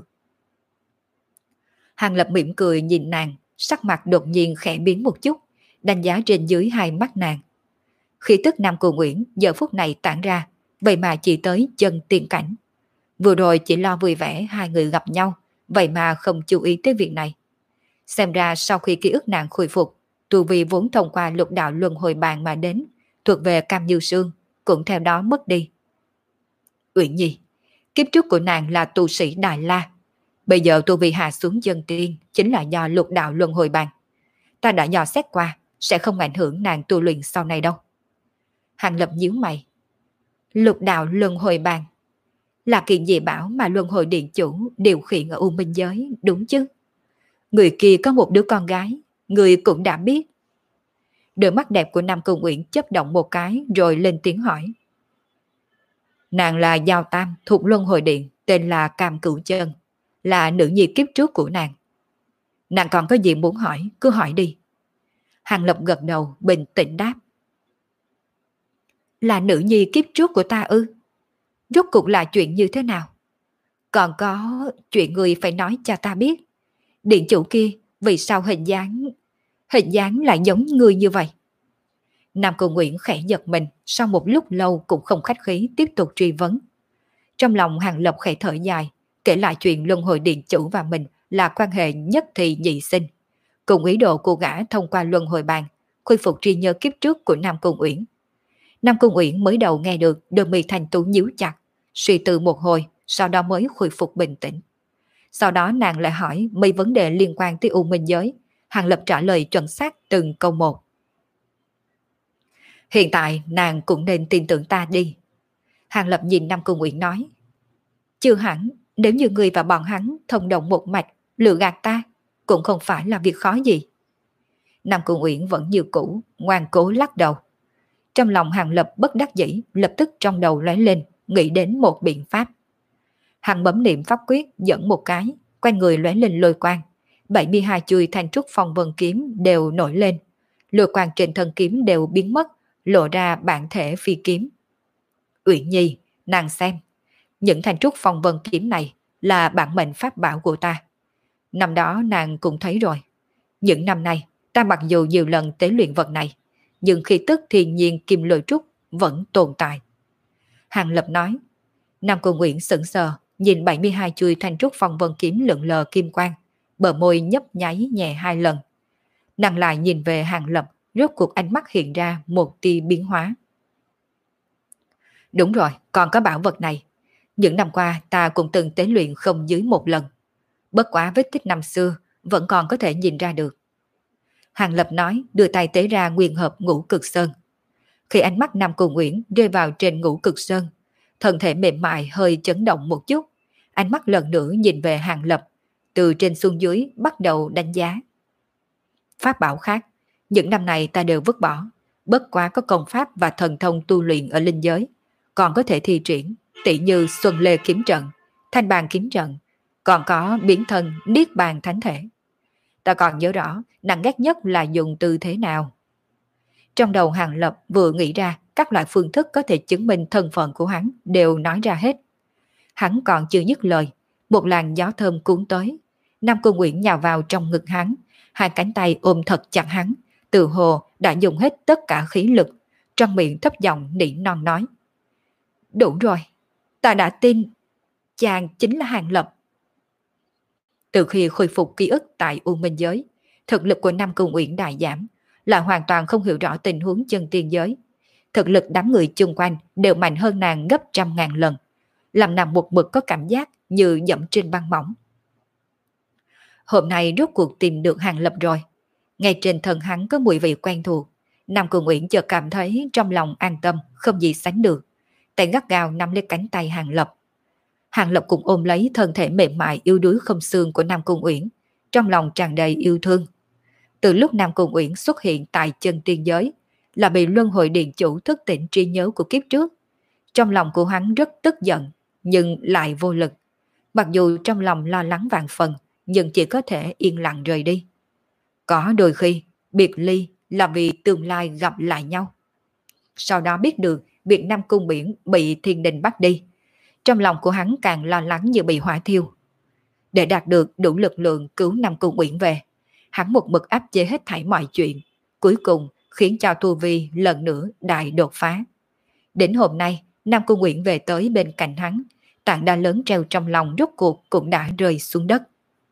Hàng Lập mỉm cười nhìn nàng, sắc mặt đột nhiên khẽ biến một chút, đánh giá trên dưới hai mắt nàng. Khí tức Nam Cung Uyển giờ phút này tản ra, vậy mà chỉ tới chân tiên cảnh. Vừa rồi chỉ lo vui vẻ hai người gặp nhau, vậy mà không chú ý tới việc này. Xem ra sau khi ký ức nàng khôi phục, tu vi vốn thông qua lục đạo luân hồi bàn mà đến, thuộc về Cam Như Sương, cũng theo đó mất đi. Uyển Nhi, kiếp trước của nàng là tu sĩ Đại La. Bây giờ tu vi hạ xuống chân tiên chính là do lục đạo luân hồi bàn. Ta đã dò xét qua, sẽ không ảnh hưởng nàng tu luyện sau này đâu. Hàng Lập nhíu mày. Lục đạo luân hồi bàn là kiện dị bảo mà luân hồi điện chủ điều khiển ở U Minh Giới, đúng chứ? Người kia có một đứa con gái, người cũng đã biết. Đôi mắt đẹp của Nam Cung Uyển chớp động một cái rồi lên tiếng hỏi. Nàng là Giao Tam thuộc luân hồi điện, tên là Cam Cửu Chân, là nữ nhi kiếp trước của nàng. Nàng còn có gì muốn hỏi, cứ hỏi đi. Hàng Lập gật đầu bình tĩnh đáp. Là nữ nhi kiếp trước của ta ư? Rốt cuộc là chuyện như thế nào? Còn có chuyện người phải nói cho ta biết. Điện chủ kia vì sao hình dáng hình dáng lại giống người như vậy? Nam Cung Uyển khẽ giật mình, sau một lúc lâu cũng không khách khí tiếp tục truy vấn. Trong lòng Hàng Lập khẽ thở dài, kể lại chuyện luân hồi điện chủ và mình là quan hệ nhất thì nhị sinh, cùng ý đồ của gã thông qua luân hồi bàn khôi phục trí nhớ kiếp trước của Nam Cung Uyển. Nam Cung Uyển mới đầu nghe được, đôi mi thành tú nhíu chặt, suy tư một hồi, sau đó mới khôi phục bình tĩnh. Sau đó nàng lại hỏi mấy vấn đề liên quan tới U Minh Giới. Hàng Lập trả lời chuẩn xác từng câu một. Hiện tại nàng cũng nên tin tưởng ta đi. Hàng Lập nhìn Nam Cung Uyển nói. Chưa hẳn, nếu như người và bọn hắn thông đồng một mạch, lừa gạt ta, cũng không phải là việc khó gì. Nam Cung Uyển vẫn như cũ, ngoan cố lắc đầu. Trong lòng Hàng Lập bất đắc dĩ, lập tức trong đầu lóe lên, nghĩ đến một biện pháp. Hàng bấm niệm pháp quyết dẫn một cái, quanh người lóe lên lôi quang. bảy mươi hai chuôi thanh trúc phong vân kiếm đều nổi lên. Lôi quang trên thân kiếm đều biến mất, lộ ra bản thể phi kiếm. Uyển Nhi, nàng xem. Những thanh trúc phong vân kiếm này là bản mệnh pháp bảo của ta. Năm đó nàng cũng thấy rồi. Những năm nay, ta mặc dù nhiều lần tế luyện vật này, nhưng khí tức thiên nhiên kim lôi trúc vẫn tồn tại. Hàng Lập nói. Nam Cung Uyển sững sờ, nhìn bảy mươi hai chuôi thanh trúc phong vân kiếm lượn lờ kim quang, bờ môi nhấp nháy nhẹ hai lần. Nàng lại nhìn về Hàng Lập, rốt cuộc ánh mắt hiện ra một tia biến hóa. Đúng rồi, còn có bảo vật này. Những năm qua ta cũng từng tế luyện không dưới một lần. Bất quá vết tích năm xưa vẫn còn có thể nhìn ra được. Hàng Lập nói, đưa tay tế ra nguyên hợp ngũ cực sơn. Khi ánh mắt Nam Cung Uyển rơi vào trên ngũ cực sơn, thân thể mềm mại hơi chấn động một chút, ánh mắt lần nữa nhìn về Hàng Lập, từ trên xuống dưới bắt đầu đánh giá. Pháp bảo khác, những năm này ta đều vứt bỏ, bất quá có công pháp và thần thông tu luyện ở linh giới, còn có thể thi triển, tỷ như Xuân Lê kiếm trận, Thanh Bàn kiếm trận, còn có biến thân Niết Bàn thánh thể. Ta còn nhớ rõ, nàng ghét nhất là dùng tư thế nào. Trong đầu Hàng Lập vừa nghĩ ra các loại phương thức có thể chứng minh thân phận của hắn đều nói ra hết. Hắn còn chưa dứt lời, một làn gió thơm cuốn tới. Nam Cung Uyển nhào vào trong ngực hắn, hai cánh tay ôm thật chặt hắn, tự hồ đã dùng hết tất cả khí lực, trong miệng thấp giọng nỉ non nói. Đủ rồi, ta đã tin, chàng chính là Hàng Lập. Từ khi khôi phục ký ức tại U Minh Giới, thực lực của Nam Cung Uyển đại giảm, là hoàn toàn không hiểu rõ tình huống chân tiên giới. Thực lực đám người chung quanh đều mạnh hơn nàng gấp trăm ngàn lần, làm nàng một mực có cảm giác như dẫm trên băng mỏng. Hôm nay rốt cuộc tìm được Hàng Lập rồi. Ngay trên thân hắn có mùi vị quen thuộc, Nam Cung Uyển chợt cảm thấy trong lòng an tâm không gì sánh được, tay gắt gao nắm lấy cánh tay Hàng Lập. Hàng Lập cũng ôm lấy thân thể mềm mại yếu đuối không xương của Nam Cung Uyển, trong lòng tràn đầy yêu thương. Từ lúc Nam Cung Uyển xuất hiện tại chân tiên giới, là bị luân hồi điện chủ thức tỉnh trí nhớ của kiếp trước. Trong lòng của hắn rất tức giận, nhưng lại vô lực. Mặc dù trong lòng lo lắng vạn phần, nhưng chỉ có thể yên lặng rời đi. Có đôi khi, biệt ly là vì tương lai gặp lại nhau. Sau đó biết được việc Nam Cung Uyển bị thiên đình bắt đi, trong lòng của hắn càng lo lắng như bị hỏa thiêu. Để đạt được đủ lực lượng cứu Nam Cung Uyển về, hắn một mực áp chế hết thảy mọi chuyện, cuối cùng khiến cho tu vi lần nữa đại đột phá. Đến hôm nay, Nam Cung Uyển về tới bên cạnh hắn, tảng đá lớn treo trong lòng rốt cuộc cũng đã rơi xuống đất.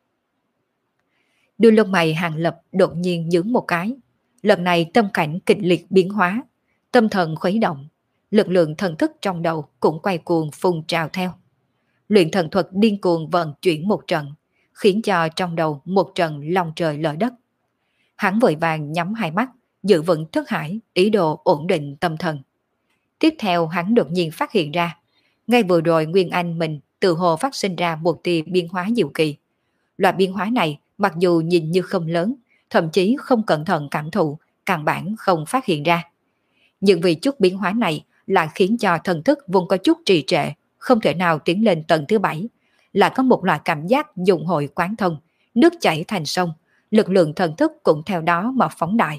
Đôi lông mày Hàng Lập đột nhiên nhướng một cái. Lần này tâm cảnh kịch liệt biến hóa, tâm thần khuấy động, lực lượng thần thức trong đầu cũng quay cuồng phun trào theo. Luyện thần thuật điên cuồng vận chuyển một trận, khiến cho trong đầu một trận long trời lở đất. Hắn vội vàng nhắm hai mắt, giữ vững thức hải, ý đồ ổn định tâm thần. Tiếp theo hắn đột nhiên phát hiện ra, ngay vừa rồi Nguyên Anh mình tự hồ phát sinh ra một tia biến hóa diệu kỳ. Loại biến hóa này mặc dù nhìn như không lớn, thậm chí không cẩn thận cảm thụ, căn bản không phát hiện ra. Nhưng vì chút biến hóa này lại khiến cho thần thức vốn có chút trì trệ, không thể nào tiến lên tầng thứ bảy, lại có một loại cảm giác dụng hội quán thông, nước chảy thành sông, lực lượng thần thức cũng theo đó mà phóng đại.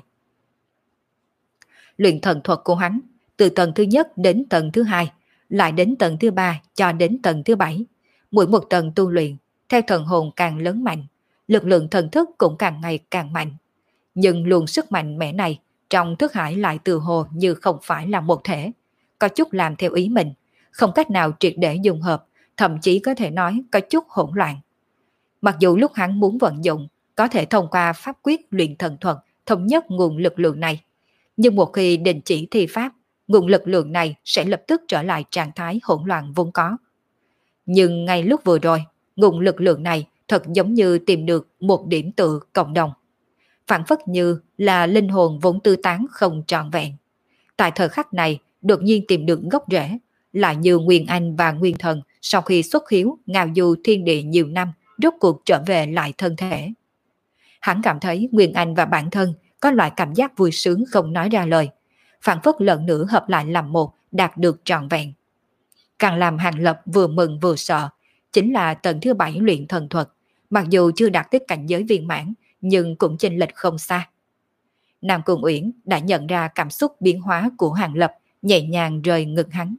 Luyện thần thuật của hắn, từ tầng thứ nhất đến tầng thứ hai, lại đến tầng thứ ba cho đến tầng thứ bảy. Mỗi một tầng tu luyện, theo thần hồn càng lớn mạnh, lực lượng thần thức cũng càng ngày càng mạnh. Nhưng luồng sức mạnh mẽ này trong thức hải lại từ hồ như không phải là một thể, có chút làm theo ý mình, không cách nào triệt để dung hợp, thậm chí có thể nói có chút hỗn loạn. Mặc dù lúc hắn muốn vận dụng, có thể thông qua pháp quyết luyện thần thuật thống nhất nguồn lực lượng này, nhưng một khi đình chỉ thi pháp, nguồn lực lượng này sẽ lập tức trở lại trạng thái hỗn loạn vốn có. Nhưng ngay lúc vừa rồi, nguồn lực lượng này thật giống như tìm được một điểm tựa cộng đồng. Phản phất như là linh hồn vốn tư tán không trọn vẹn. Tại thời khắc này, đột nhiên tìm được gốc rễ, lại như Nguyên Anh và Nguyên Thần sau khi xuất hiếu ngao du thiên địa nhiều năm, rốt cuộc trở về lại thân thể. Hắn cảm thấy Nguyên Anh và bản thân có loại cảm giác vui sướng không nói ra lời, phản phất lần nữa hợp lại làm một, đạt được trọn vẹn. Càng làm Hàng Lập vừa mừng vừa sợ, chính là tầng thứ bảy luyện thần thuật, mặc dù chưa đạt tới cảnh giới viên mãn, nhưng cũng chênh lệch không xa. Nam Cung Uyển đã nhận ra cảm xúc biến hóa của Hàng Lập, nhẹ nhàng rời ngực hắn.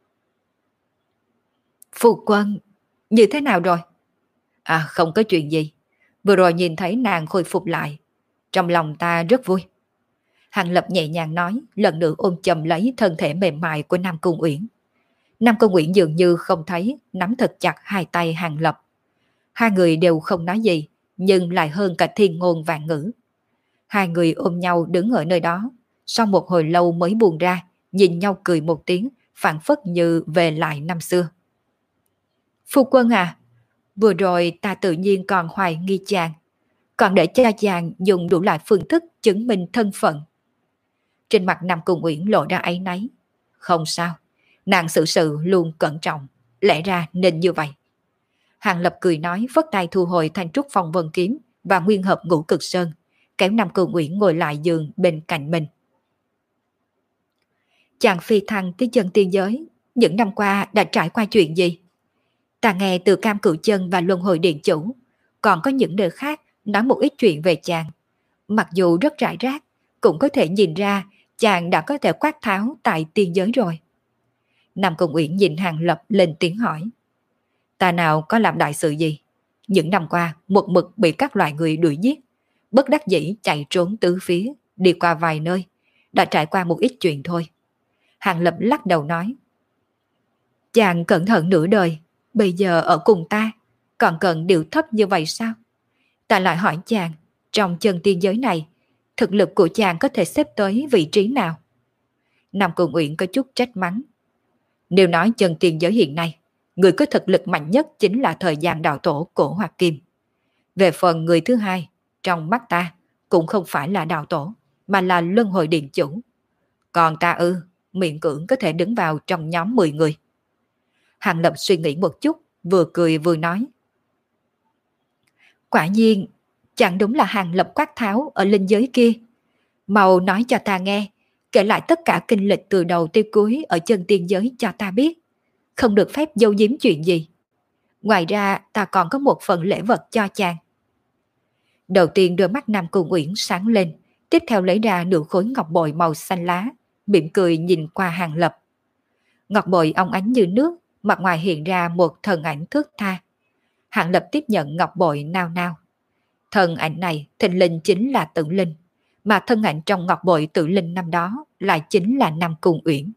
Phu quân, như thế nào rồi? À, không có chuyện gì. Vừa rồi nhìn thấy nàng khôi phục lại, trong lòng ta rất vui. Hàng Lập nhẹ nhàng nói, lần nữa ôm chầm lấy thân thể mềm mại của Nam Cung Uyển. Nam Cung Uyển dường như không thấy, nắm thật chặt hai tay Hàng Lập. Hai người đều không nói gì, nhưng lại hơn cả thiên ngôn vạn ngữ. Hai người ôm nhau đứng ở nơi đó, sau một hồi lâu mới buông ra, nhìn nhau cười một tiếng, phản phất như về lại năm xưa. Phu quân à, vừa rồi ta tự nhiên còn hoài nghi chàng, còn để cho chàng dùng đủ loại phương thức chứng minh thân phận. Trên mặt Nam Cung Uyển lộ ra áy náy. Không sao, nàng xử sự luôn cẩn trọng, lẽ ra nên như vậy. Hàng Lập cười nói, vất tay thu hồi thanh trúc phong vân kiếm và nguyên hợp ngũ cực sơn, kéo Nam Cung Uyển ngồi lại giường bên cạnh mình. Chàng phi thăng tới chân tiên giới, những năm qua đã trải qua chuyện gì? Ta nghe từ Cam Cửu Chân và Luân Hồi Điện Chủ, còn có những nơi khác nói một ít chuyện về chàng. Mặc dù rất rải rác, cũng có thể nhìn ra chàng đã có thể quát tháo tại tiên giới rồi. Nam Cung Uyển nhìn Hàng Lập lên tiếng hỏi. Ta nào có làm đại sự gì? Những năm qua một mực bị các loại người đuổi giết, bất đắc dĩ chạy trốn tứ phía, đi qua vài nơi, đã trải qua một ít chuyện thôi. Hàng Lập lắc đầu nói. Chàng cẩn thận nửa đời, bây giờ ở cùng ta, còn cần điệu thấp như vậy sao? Ta lại hỏi chàng, trong chân tiên giới này, thực lực của chàng có thể xếp tới vị trí nào? Nam Cung Uyển có chút trách mắng. Nếu nói chân tiên giới hiện nay, người có thực lực mạnh nhất chính là thời gian đạo tổ Cổ Hoạt Kim. Về phần người thứ hai, trong mắt ta, cũng không phải là đạo tổ, mà là luân hồi điện chủ. Còn ta ư, miễn cưỡng có thể đứng vào trong nhóm mười người. Hàng Lập suy nghĩ một chút, vừa cười vừa nói. Quả nhiên, chẳng đúng là Hàng Lập quát tháo ở linh giới kia. Mau nói cho ta nghe, kể lại tất cả kinh lịch từ đầu tới cuối ở chân tiên giới cho ta biết. Không được phép giấu giếm chuyện gì. Ngoài ra ta còn có một phần lễ vật cho chàng. Đầu tiên đôi mắt Nam Cung Uyển sáng lên, tiếp theo lấy ra nửa khối ngọc bội màu xanh lá, mỉm cười nhìn qua Hàng Lập. Ngọc bội óng ánh như nước, mặt ngoài hiện ra một thần ảnh thước tha. Hàng Lập tiếp nhận ngọc bội nao nao. Thần ảnh này thình lình chính là Tử Linh, mà thân ảnh trong ngọc bội Tử Linh năm đó lại chính là Nam Cung Uyển.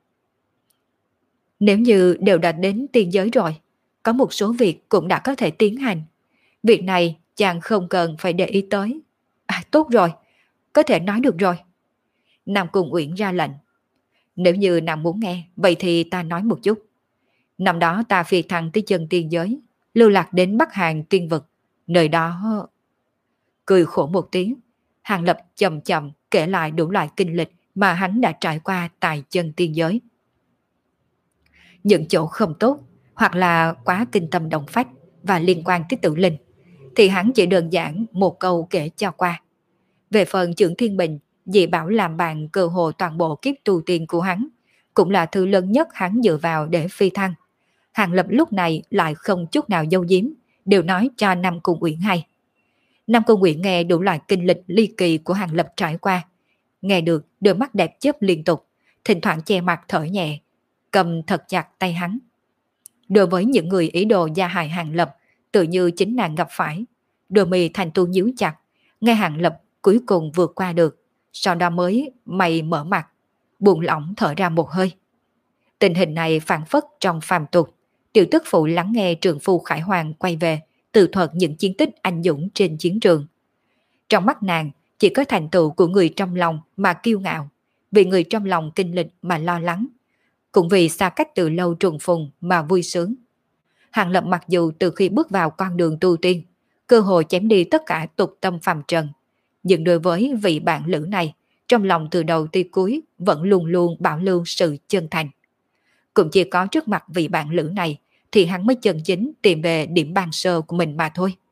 Nếu như đều đã đến tiên giới rồi, có một số việc cũng đã có thể tiến hành. Việc này chàng không cần phải để ý tới. À, tốt rồi, có thể nói được rồi. Nam Cung Uyển ra lệnh. Nếu như nàng muốn nghe, vậy thì ta nói một chút. Năm đó ta phi thăng tới chân tiên giới, lưu lạc đến Bắc Hàn tiên vực. Nơi đó... Cười khổ một tiếng, Hàng Lập chậm chậm kể lại đủ loại kinh lịch mà hắn đã trải qua tại chân tiên giới. Những chỗ không tốt, hoặc là quá kinh tâm động phách và liên quan tới Tử Linh, thì hắn chỉ đơn giản một câu kể cho qua. Về phần Trưởng Thiên Bình, dị bảo làm bạn cơ hồ toàn bộ kiếp tu tiên của hắn, cũng là thứ lớn nhất hắn dựa vào để phi thăng. Hàng Lập lúc này lại không chút nào giấu giếm, đều nói cho Nam Cung Uyển hay. Nam Cung Uyển nghe đủ loại kinh lịch ly kỳ của Hàng Lập trải qua. Nghe được, đôi mắt đẹp chớp liên tục, thỉnh thoảng che mặt thở nhẹ, cầm thật chặt tay hắn. Đối với những người ý đồ gia hại Hàng Lập, tự như chính nàng gặp phải, đôi mì thành tu nhíu chặt, nghe Hàng Lập cuối cùng vượt qua được, sau đó mới mày mở mặt, buông lỏng thở ra một hơi. Tình hình này phản phất trong phàm tục, tiểu tức phụ lắng nghe trường phu Khải Hoàng quay về, tự thuật những chiến tích anh dũng trên chiến trường. Trong mắt nàng, chỉ có thành tựu của người trong lòng mà kiêu ngạo, vì người trong lòng kinh lịch mà lo lắng, cũng vì xa cách từ lâu trùng phùng mà vui sướng. Hàng Lập mặc dù từ khi bước vào con đường tu tiên, cơ hội chém đi tất cả tục tâm phàm trần, nhưng đối với vị bạn lữ này, trong lòng từ đầu tới cuối vẫn luôn luôn bảo lưu sự chân thành. Cũng chỉ có trước mặt vị bạn lữ này thì hắn mới chân chính tìm về điểm ban sơ của mình mà thôi.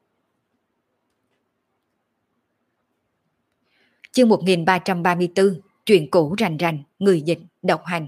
Chương một nghìn ba trăm ba mươi tư, chuyện cũ rành rành, người dịch, độc hành.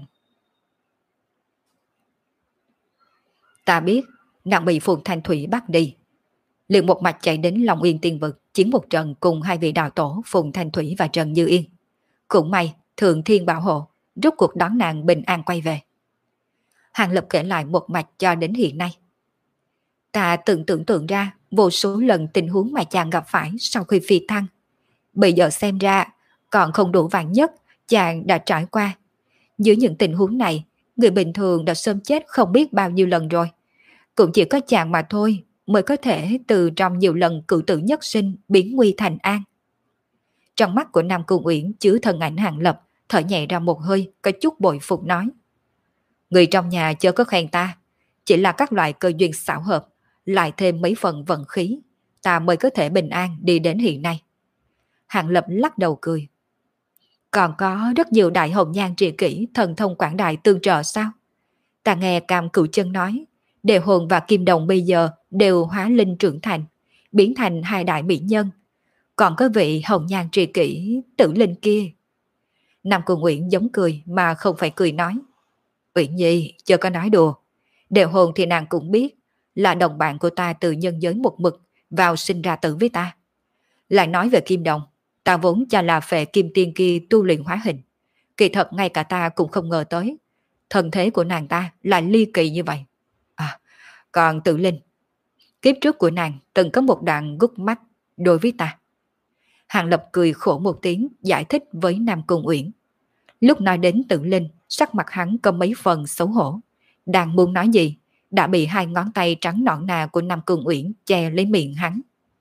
Ta biết, nàng bị Phùng Thanh Thủy bắt đi. Liền một mạch chạy đến Long Yên Tiên Vực, chiến một trận cùng hai vị đạo tổ Phùng Thanh Thủy và Trần Như Yên. Cũng may, Thượng Thiên bảo hộ, rốt cuộc đón nàng bình an quay về. Hàng Lập kể lại một mạch cho đến hiện nay. Ta từng tưởng tượng ra vô số lần tình huống mà chàng gặp phải sau khi phi thăng. Bây giờ xem ra, còn không đủ vạn nhất chàng đã trải qua. Dưới những tình huống này, người bình thường đã sớm chết không biết bao nhiêu lần rồi. Cũng chỉ có chàng mà thôi mới có thể từ trong nhiều lần cự tử nhất sinh biến nguy thành an. Trong mắt của Nam Cung Uyển chứa thân ảnh Hàng Lập, thở nhẹ ra một hơi, có chút bội phục nói. Người trong nhà chớ có khen ta, chỉ là các loại cơ duyên xảo hợp, lại thêm mấy phần vận khí, ta mới có thể bình an đi đến hiện nay. Hàng Lập lắc đầu cười. Còn có rất nhiều đại hồng nhan triệt kỷ thần thông quảng đại tương trợ sao? Ta nghe Cam Cửu Chân nói, Đề Hồn và Kim Đồng bây giờ đều hóa linh trưởng thành, biến thành hai đại mỹ nhân. Còn có vị hồng nhan triệt kỷ Tử Linh kia. Nam Cung Uyển giống cười mà không phải cười nói. Uyển Nhi, chưa có nói đùa. Đề Hồn thì nàng cũng biết, là đồng bạn của ta từ nhân giới một mực vào sinh ra tử với ta. Lại nói về Kim Đồng, ta vốn cho là phệ kim tiên kia tu luyện hóa hình. Kỳ thật ngay cả ta cũng không ngờ tới, thân thế của nàng ta lại ly kỳ như vậy. À, còn Tử Linh, kiếp trước của nàng từng có một đoạn gút mắt đối với ta. Hàng Lập cười khổ một tiếng giải thích với Nam Cung Uyển. Lúc nói đến Tử Linh, sắc mặt hắn có mấy phần xấu hổ. Đang muốn nói gì, đã bị hai ngón tay trắng nõn nà của Nam Cung Uyển che lấy miệng hắn.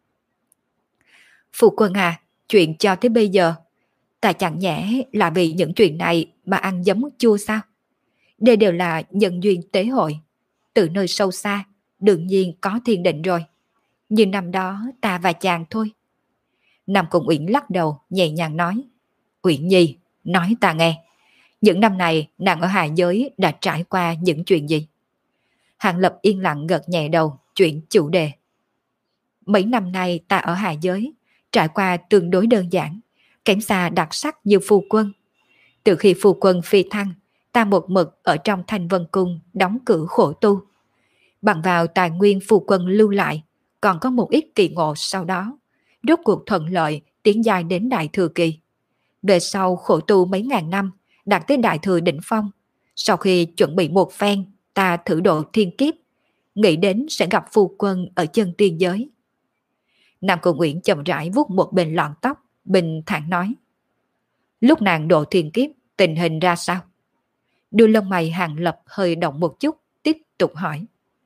Phu quân à, chuyện cho tới bây giờ, ta chẳng nhẽ là vì những chuyện này mà ăn giấm chua sao? Đây đều là nhân duyên tế hội. Từ nơi sâu xa, đương nhiên có thiên định rồi. Như năm đó ta và chàng thôi. Nam Cung Uyển lắc đầu, nhẹ nhàng nói. Uyển Nhi, nói ta nghe. Những năm này nàng ở hạ giới đã trải qua những chuyện gì? Hàng Lập yên lặng gật nhẹ đầu, chuyển chủ đề. Mấy năm nay ta ở hạ giới, trải qua tương đối đơn giản, kém xa đặc sắc như phu quân. Từ khi phu quân phi thăng, ta một mực ở trong Thanh Vân Cung đóng cửa khổ tu. Bằng vào tài nguyên phu quân lưu lại, còn có một ít kỳ ngộ sau đó, rốt cuộc thuận lợi tiến dài đến đại thừa kỳ. Về sau khổ tu mấy ngàn năm, đạt tới đại thừa đỉnh phong. Sau khi chuẩn bị một phen, ta thử độ thiên kiếp, nghĩ đến sẽ gặp phu quân ở chân tiên giới. Nam Cung Uyển chậm rãi vuốt một bên lọn tóc, bình thản nói. Lúc nàng độ thiên kiếp, tình hình ra sao? Đuôi lông mày Hàng Lập hơi động một chút, tiếp tục hỏi.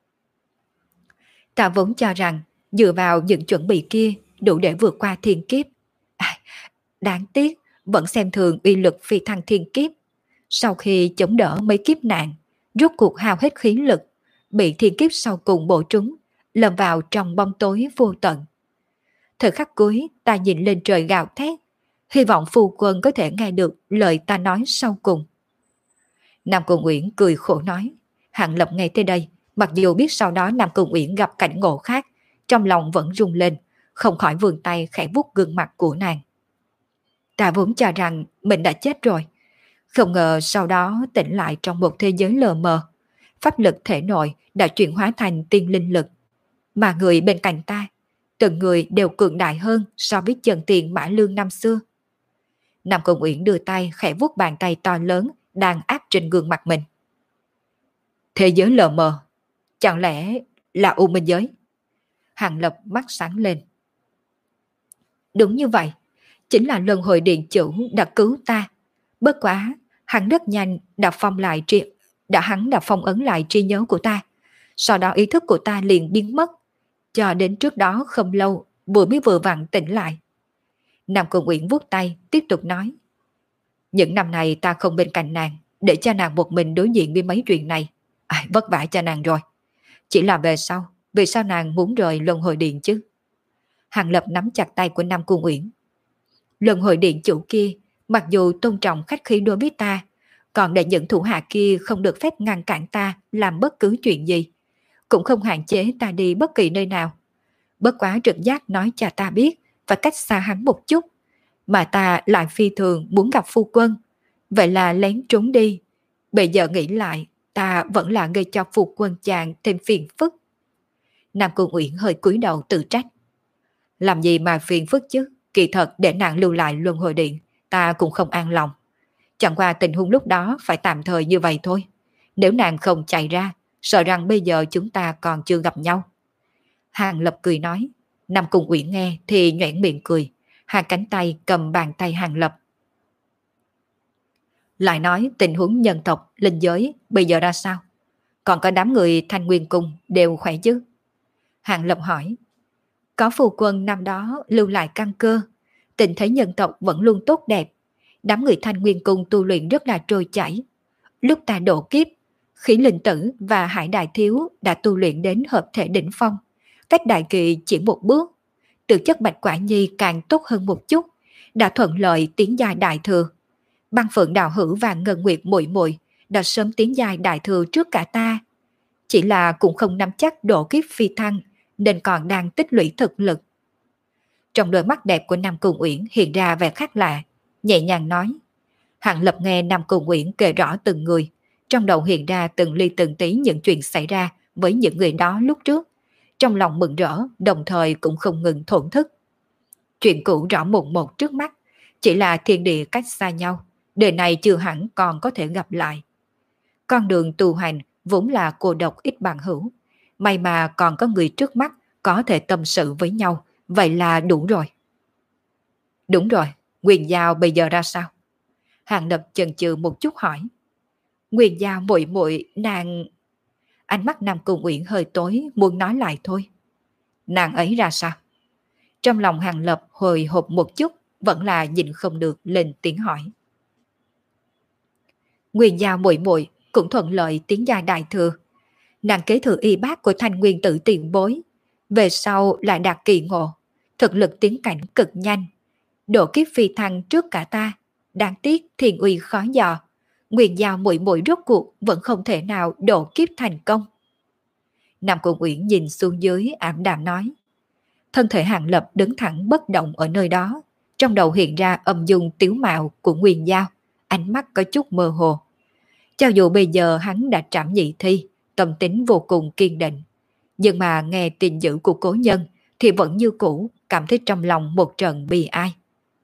Ta vốn cho rằng, dựa vào những chuẩn bị kia, đủ để vượt qua thiên kiếp. À, đáng tiếc, vẫn xem thường uy lực phi thăng thiên kiếp. Sau khi chống đỡ mấy kiếp nạn, rốt cuộc hao hết khí lực, bị thiên kiếp sau cùng bổ trúng, lầm vào trong bóng tối vô tận. Thời khắc cuối, ta nhìn lên trời gào thét, hy vọng phu quân có thể nghe được lời ta nói sau cùng. Nam Cung Uyển cười khổ nói. Hàng Lập nghe tới đây, mặc dù biết sau đó Nam Cung Uyển gặp cảnh ngộ khác, trong lòng vẫn rung lên, không khỏi vươn tay khẽ vuốt gương mặt của nàng. Ta vốn cho rằng mình đã chết rồi, không ngờ sau đó tỉnh lại trong một thế giới lờ mờ. Pháp lực thể nội đã chuyển hóa thành tiên linh lực, mà người bên cạnh ta, từng người đều cường đại hơn so với chân tiền Mã Lương năm xưa. Nam Cung Uyển đưa tay khẽ vuốt bàn tay to lớn đang áp trên gương mặt mình. Thế giới lờ mờ, chẳng lẽ là U Minh giới? Hàng Lập mắt sáng lên. Đúng như vậy, chính là luân hồi điện chủ đã cứu ta. Bất quá, hắn rất nhanh đã phong lại tri, đã hắn đã phong ấn lại trí nhớ của ta. Sau đó ý thức của ta liền biến mất, cho đến trước đó không lâu vừa mới vừa vặn tỉnh lại. Nam Cung Uyển vuốt tay tiếp tục nói. Những năm này ta không bên cạnh nàng, để cho nàng một mình đối diện với mấy chuyện này. À, vất vả cho nàng rồi. Chỉ là về sau, vì sao nàng muốn rời luân hồi điện chứ? Hàng Lập nắm chặt tay của Nam Cung Uyển. Luân hồi điện chủ kia, mặc dù tôn trọng khách khí đối với ta, còn để những thủ hạ kia không được phép ngăn cản ta làm bất cứ chuyện gì, cũng không hạn chế ta đi bất kỳ nơi nào. Bất quá trực giác nói cho ta biết và cách xa hắn một chút, mà ta lại phi thường muốn gặp phu quân, vậy là lén trốn đi. Bây giờ nghĩ lại, ta vẫn là gây cho phu quân chàng thêm phiền phức. Nam Cung Uyển hơi cúi đầu tự trách. Làm gì mà phiền phức chứ, kỳ thật để nàng lưu lại luân hồi điện, ta cũng không an lòng. Chẳng qua tình huống lúc đó phải tạm thời như vậy thôi. Nếu nàng không chạy ra, sợ rằng bây giờ chúng ta còn chưa gặp nhau. Hàng Lập cười nói. Nam Cung Uyển nghe thì nhoẻn miệng cười, hai cánh tay cầm bàn tay Hàng Lập. Lại nói tình huống nhân tộc, linh giới bây giờ ra sao? Còn có đám người Thanh Nguyên Cung đều khỏe chứ? Hàng Lập hỏi. Có phu quân năm đó lưu lại căn cơ, tình thế nhân tộc vẫn luôn tốt đẹp. Đám người Thanh Nguyên Cung tu luyện rất là trôi chảy. Lúc ta độ kiếp, Khí Linh Tử và Hải Đại Thiếu đã tu luyện đến hợp thể đỉnh phong, cách đại kỳ chỉ một bước. Từ chất Bạch Quả Nhi càng tốt hơn một chút, đã thuận lợi tiến giai đại thừa. Băng Phượng Đạo Hữu và Ngân Nguyệt muội muội đã sớm tiến giai đại thừa trước cả ta. Chỉ là cũng không nắm chắc độ kiếp phi thăng, nên còn đang tích lũy thực lực. Trong đôi mắt đẹp của Nam Cung Uyển hiện ra vẻ khác lạ, nhẹ nhàng nói. Hàng Lập nghe Nam Cung Uyển kể rõ từng người, trong đầu hiện ra từng ly từng tí những chuyện xảy ra với những người đó lúc trước. Trong lòng mừng rỡ, đồng thời cũng không ngừng thổn thức. Chuyện cũ rõ mồn một trước mắt, chỉ là thiên địa cách xa nhau, đời này chưa hẳn còn có thể gặp lại. Con đường tu hành vốn là cô độc ít bằng hữu, may mà còn có người trước mắt có thể tâm sự với nhau, vậy là đủ rồi. Đúng rồi, Nguyên Giao bây giờ ra sao? Hàng Lập chần chừ một chút hỏi. Nguyên Giao muội muội nàng... Ánh mắt Nam Cung Uyển hơi tối, muốn nói lại thôi. Nàng ấy ra sao? Trong lòng Hàng Lập hồi hộp một chút, vẫn là nhịn không được lên tiếng hỏi. Nguyên Giao muội muội cũng thuận lợi tiến gia đại thừa. Nàng kế thừa y bác của Thanh Nguyên tử tiền bối, về sau lại đạt kỳ ngộ, thực lực tiến cảnh cực nhanh, độ kiếp phi thăng trước cả ta. Đáng tiếc thiên uy khó dò, Nguyên Giao muội muội rốt cuộc vẫn không thể nào độ kiếp thành công. Nam Cung Uyển nhìn xuống dưới ảm đạm nói. Thân thể Hàng Lập đứng thẳng bất động ở nơi đó, trong đầu hiện ra âm dung tiếu mạo của Nguyên Giao, ánh mắt có chút mơ hồ. Cho dù bây giờ hắn đã trảm nhị thi, tâm tính vô cùng kiên định, nhưng mà nghe tin dữ của cố nhân thì vẫn như cũ cảm thấy trong lòng một trận bi ai.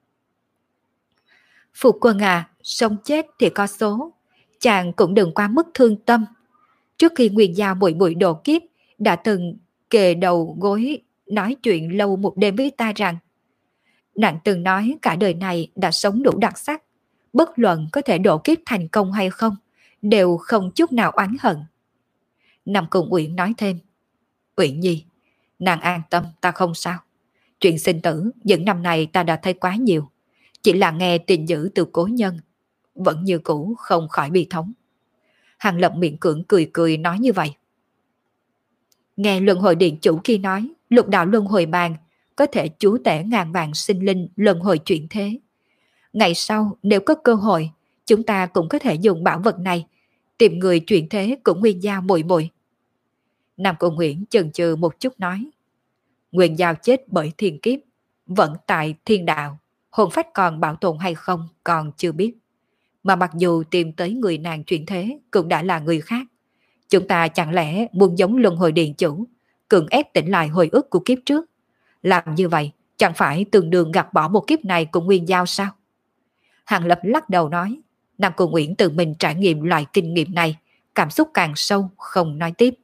Phu quân à, sống chết thì có số, chàng cũng đừng quá mức thương tâm. Trước khi Nguyên Giao muội muội độ kiếp, đã từng kề đầu gối nói chuyện lâu một đêm với ta rằng nàng từng nói cả đời này đã sống đủ đặc sắc, bất luận có thể độ kiếp thành công hay không, đều không chút nào oán hận. Nam Cung Uyển nói thêm, Uyển Nhi, nàng an tâm, ta không sao. Chuyện sinh tử những năm này ta đã thấy quá nhiều, chỉ là nghe tin dữ từ cố nhân, vẫn như cũ không khỏi bi thống. Hàng Lập miệng cưỡng cười cười nói như vậy. Nghe luân hồi điện chủ kia nói, lục đạo luân hồi bàn có thể chúa tể ngàn vạn sinh linh luân hồi chuyển thế. Ngày sau nếu có cơ hội, chúng ta cũng có thể dùng bảo vật này tìm người chuyển thế của Nguyên Giao muội muội. Nam Cung Uyển chần chừ một chút nói, Nguyên Giao chết bởi thiên kiếp, vẫn tại thiên đạo, hồn phách còn bảo tồn hay không còn chưa biết. Mà mặc dù tìm tới người nàng chuyển thế cũng đã là người khác, chúng ta chẳng lẽ muốn giống luân hồi điện chủ, cưỡng ép tỉnh lại hồi ức của kiếp trước? Làm như vậy chẳng phải tương đương gạt bỏ một kiếp này của Nguyên Giao sao? Hàng Lập lắc đầu nói, Nam Cung Uyển tự mình trải nghiệm loại kinh nghiệm này, cảm xúc càng sâu, không nói tiếp.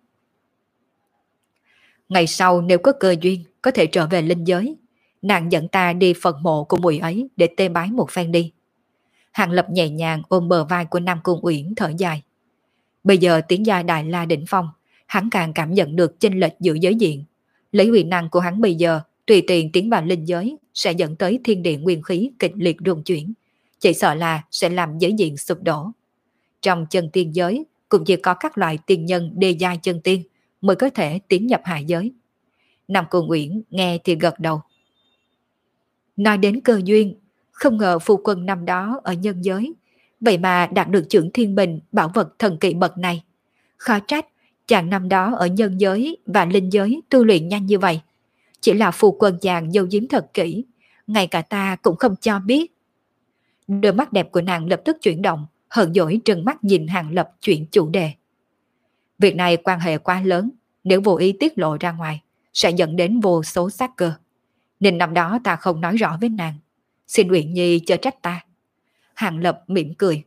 Ngày sau nếu có cơ duyên có thể trở về linh giới, nàng dẫn ta đi phần mộ của muội ấy để tê bái một phen đi. Hàng Lập nhẹ nhàng ôm bờ vai của Nam Cung Uyển thở dài. Bây giờ tiến gia Đại La đỉnh phong, hắn càng cảm nhận được chênh lệch giữa giới diện. Lấy uy năng của hắn bây giờ, tùy tiện tiến vào linh giới sẽ dẫn tới thiên địa nguyên khí kịch liệt rung chuyển, chỉ sợ là sẽ làm giới diện sụp đổ. Trong chân tiên giới cũng chỉ có các loại tiên nhân đê giai chân tiên mới có thể tiến nhập hạ giới. Nam Cung Uyển nghe thì gật đầu. Nói đến cơ duyên, không ngờ phu quân năm đó ở nhân giới, vậy mà đạt được chưởng thiên bình bảo vật thần kỳ bậc này. Khó trách chàng năm đó ở nhân giới và linh giới tu luyện nhanh như vậy. Chỉ là phu quân chàng giấu giếm thật kỹ, ngay cả ta cũng không cho biết. Đôi mắt đẹp của nàng lập tức chuyển động, hờn dỗi trừng mắt nhìn Hàng Lập chuyển chủ đề. Việc này quan hệ quá lớn, nếu vô ý tiết lộ ra ngoài, sẽ dẫn đến vô số sát cơ. Nên năm đó ta không nói rõ với nàng. Xin Uyển Nhi chớ trách ta. Hàng Lập mỉm cười.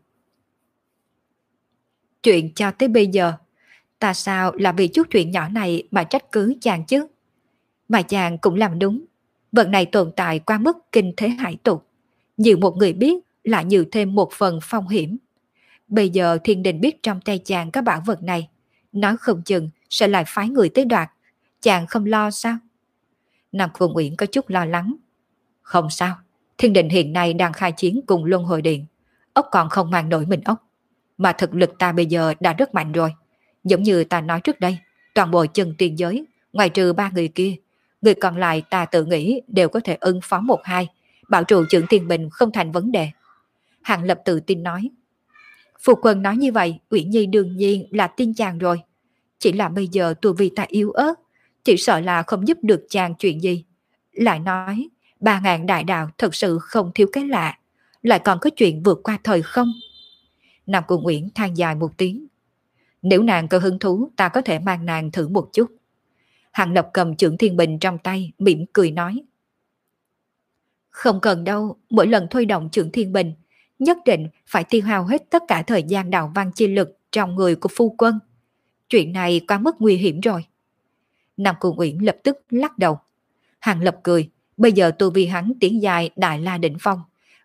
Chuyện cho tới bây giờ, ta sao là vì chút chuyện nhỏ này mà trách cứ chàng chứ? Mà chàng cũng làm đúng. Vật này tồn tại qua mức kinh thế hải tục. Nhiều một người biết lại nhiều thêm một phần phong hiểm. Bây giờ thiên đình biết trong tay chàng có bảo vật này, nói không chừng sẽ lại phái người tới đoạt. Chàng không lo sao? Nam Cung Uyển có chút lo lắng. Không sao, thiên đình hiện nay đang khai chiến cùng luân hồi điện. Ốc còn không mang nổi mình ốc. Mà thực lực ta bây giờ đã rất mạnh rồi. Giống như ta nói trước đây, toàn bộ chân tiên giới, ngoài trừ ba người kia, người còn lại ta tự nghĩ đều có thể ứng phó một hai, bảo trụ chưởng thiên bình không thành vấn đề. Hàng Lập tự tin nói. Phu quân nói như vậy, Uyển Nhi đương nhiên là tin chàng rồi. Chỉ là bây giờ tu vi ta yếu ớt, chỉ sợ là không giúp được chàng chuyện gì. Lại nói, ba ngàn đại đạo thật sự không thiếu cái lạ, lại còn có chuyện vượt qua thời không. Nam Cung Uyển than dài một tiếng. Nếu nàng có hứng thú, ta có thể mang nàng thử một chút. Hàng Lập cầm chưởng thiên bình trong tay, mỉm cười nói. Không cần đâu, mỗi lần thôi động chưởng thiên bình, nhất định phải tiêu hao hết tất cả thời gian đạo văn chi lực trong người của phu quân. Chuyện này quá mức nguy hiểm rồi. Nam Cung Uyển lập tức lắc đầu. Hàng Lập cười, bây giờ tu vi hắn tiến dài Đại La đỉnh phong,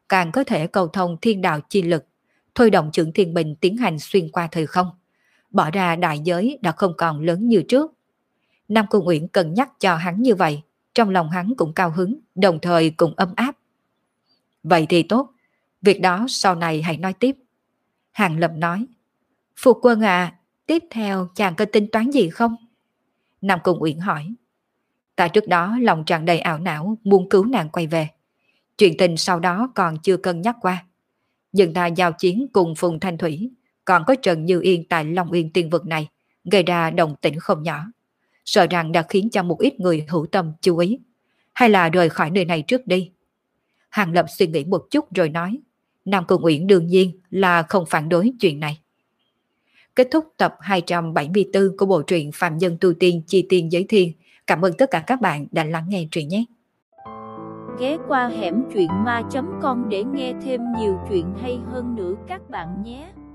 càng có thể cầu thông thiên đạo chi lực, thôi động chưởng thiên bình tiến hành xuyên qua thời không. Bỏ ra đại giới đã không còn lớn như trước. Nam Cung Uyển cân nhắc cho hắn như vậy, trong lòng hắn cũng cao hứng, đồng thời cũng ấm áp. Vậy thì tốt, việc đó sau này hãy nói tiếp. Hàng Lập nói, Phu quân à, tiếp theo chàng có tính toán gì không? Nam Cung Uyển hỏi. Ta trước đó lòng tràn đầy ảo não muốn cứu nàng quay về. Chuyện tình sau đó còn chưa cân nhắc qua. Nhưng ta giao chiến cùng Phùng Thanh Thủy, còn có Trần Như Yên tại Long Uyên Tiên Vực này, gây ra động tĩnh không nhỏ. Sợ rằng đã khiến cho một ít người hữu tâm chú ý. Hay là rời khỏi nơi này trước đi? Hàng Lập suy nghĩ một chút rồi nói, Nam Cung Uyển đương nhiên là không phản đối chuyện này. Kết thúc tập hai trăm bảy mươi tư của bộ truyện Phạm Nhân Tu Tiên Chi Tiên Giới Thiên. Cảm ơn tất cả các bạn đã lắng nghe truyện nhé. Ghé qua hẻm truyện ma chấm com để nghe thêm nhiều chuyện hay hơn nữa các bạn nhé.